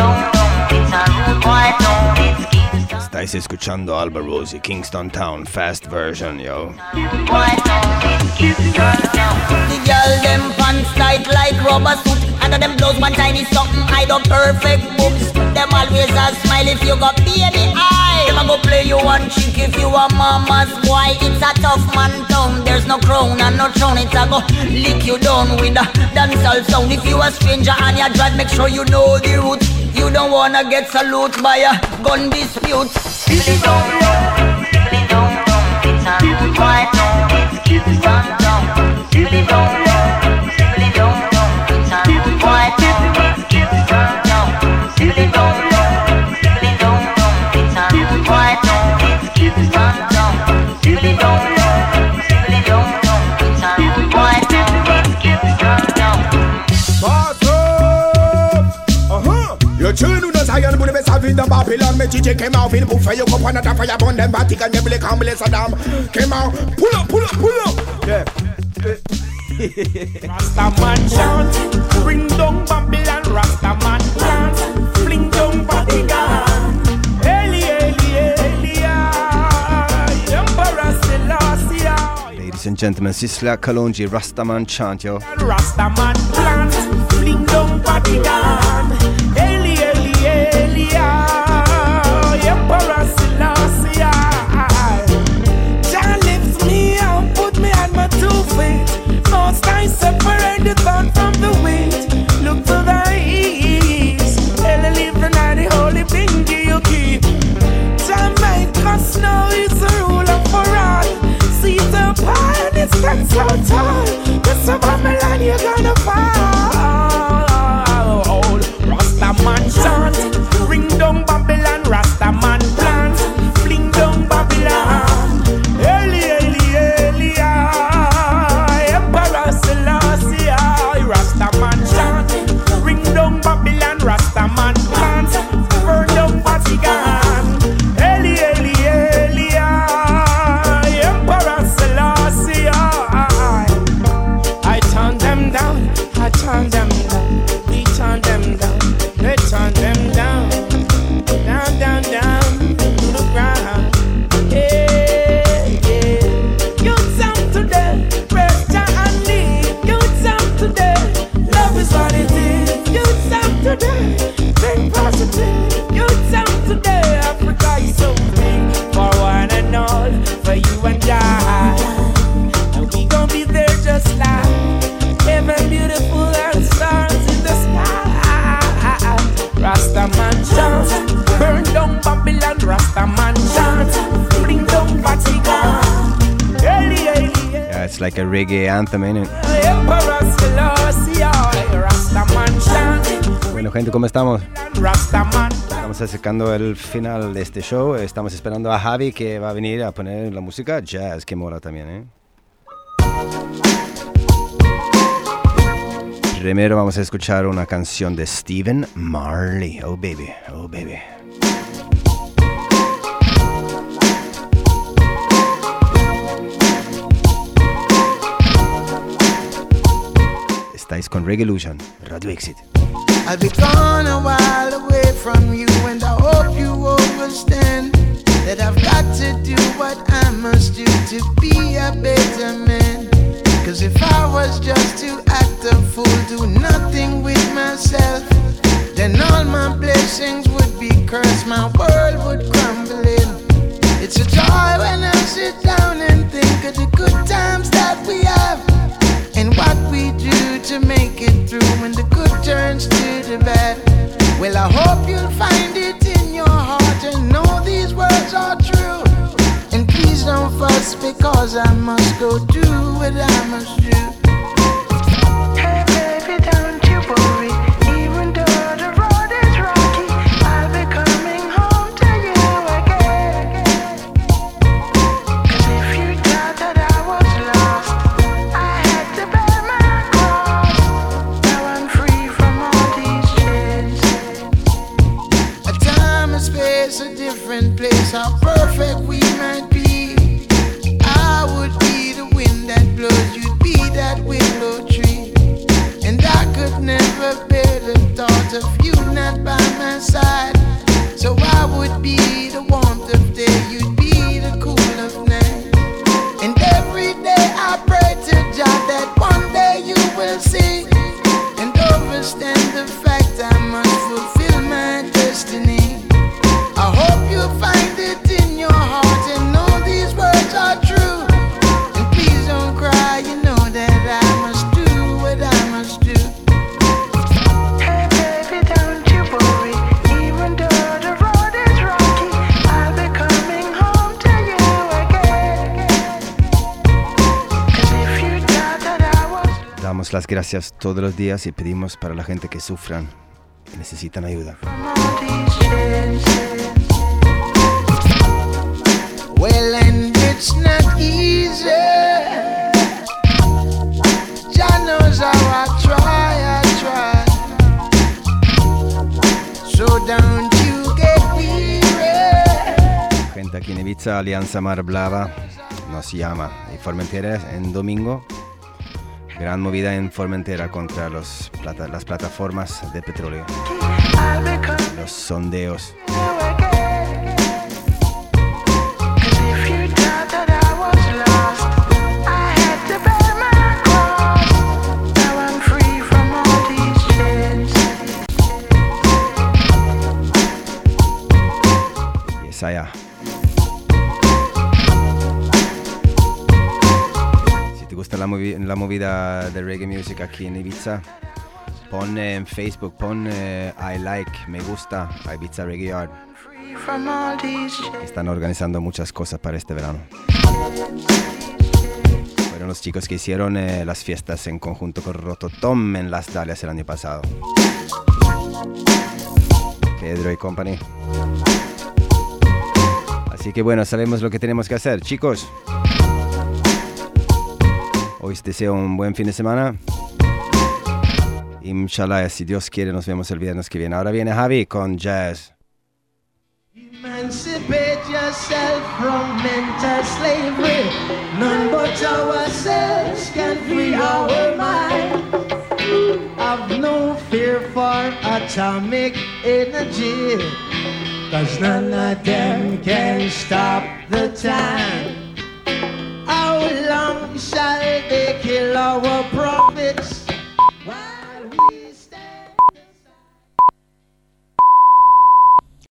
a rude boy town, it's Kingston. Estáis escuchando Alba Rosie, Kingston Town, fast version, yo. The girl them pants tight like rubber suit. Under them blouse one tiny something hide up perfect boobs. Them always a smile if you got baby eye. Them a go play you one chick if you a mama's boy. It's a tough man town. There's no crown and no throne. It's a go lick you down with a dancehall sound. If you a stranger and you drive, make sure you know the route. You don't wanna get salute by a gun dispute. People don't know, people don't know. It's a rude boy town, it's Kingston town. People don't know, people don't know. It's a rude boy town, it's Kingston town. People don't know, people don't know. It's a rude boy town, it's Kingston town. People don't know, people don't know. It's a rude boy town, it's Kingston town. Your children does high and put the best of in the Babylon. Me chiche came out in the buffet. You go on a fire burn them batik and you believe come bless Saddam. Came out, pull up, pull up, pull up. Yeah. Rastaman chant, bring down Babylon. Rastaman plant, fling down Babylon. Eli, Eli, Eli, Emperor Selassie. Ladies and gentlemen, Sizzla Kalonji, Rastaman chant, yo. Rastaman plant, fling down Babylon. Eli, Eli, Eli, Emperor Selassie. Jah lifts me up, put me on my 2 feet. Most I separate the thought from the weight. Look to the east. Eli live the night, the holy bingy you keep. Jamaica snow is the ruler for all. See the pie and it stands so tall. This is Babylon you're gonna fall. Rastaman chant, bring down Babylon. Rastaman plant, fling down Babylon. Eli, Eli, Eli, Emperor Selassie. Rastaman chant, bring down Babylon. Rastaman plant, burn down Vatican. Eli, Eli, Eli, Emperor Selassie. I turn them down, I turn them down, we turn them down. They turn them down, down, down, down to the ground. Yeah, yeah. Youth up today, praise Jah and live. Youth up today, love is what it is. Youth up today, think positive. Youth up today, Africa is so big. like a reggae anthem, ain't it? Bueno, gente, ¿cómo estamos? Estamos acercando el final de este show. Estamos esperando a Javi, que va a venir a poner la música jazz, que mola también, ¿eh? Primero vamos a escuchar una canción de Stephen Marley. Oh baby, oh baby. Estáis con Reggaelution, Radio Exit. I've been gone a while away from you, and I hope you understand that I've got to do what I must do to be a better man. Cause if I was just to act a fool, do nothing with myself, then all my blessings would be cursed, my world would crumble in. It's a joy when I sit down and think of the good times that we have, and what we do to make it through when the good turns to the bad. Well, I hope you'll find it in your heart and know these words are true. And please don't fuss, because I must go do what I must do. Hey baby, don't you worry, even though the road is rocky, I'll be coming home to you again. Cause if you thought that I was lost, I had to bear my cross. Now I'm free from all these chains. A time, a space, a different place, how perfect we might be. I would be the wind that blows, you'd be that willow tree. And I could never bear the thought of you not by my side. So I would be the warmth of day, you'd be the cool of night. And every day I pray to God that one day you will see and understand the fact I must fulfill my destiny. I hope you'll find it in your heart and know these words are true. And please don't cry, you know that I must do what I must do. Hey baby, don't you worry, even though the road is rocky, I'll be coming home to you again. Cause if you thought that I was Damos las gracias todos los días y pedimos para la gente que sufran y necesitan ayuda. all these chains. Well, and it's not easy. Jah knows how I try. So don't you get weary. Gente aquí en Ibiza, Alianza Mar Blava nos llama. Y Formentera en domingo. Gran movida en Formentera contra las plataformas de petróleo. Los sondeos. Allá. Si te gusta la movida de reggae music aquí en Ibiza, pon en Facebook, pon I like, me gusta a Ibiza Reggae Yard. Están organizando muchas cosas para este verano. Fueron los chicos que hicieron las fiestas en conjunto con Rototom en Las Dalias el año pasado. Pedro y company. Así que bueno, sabemos lo que tenemos que hacer, chicos. Hoy os deseo un buen fin de semana. Inshallah, si Dios quiere, nos vemos el viernes que viene. Ahora viene Javi con jazz. Emancipate yourself from mental slavery. None but ourselves can free our mind. Have no fear for atomic energy, 'cause none of them can stop the time.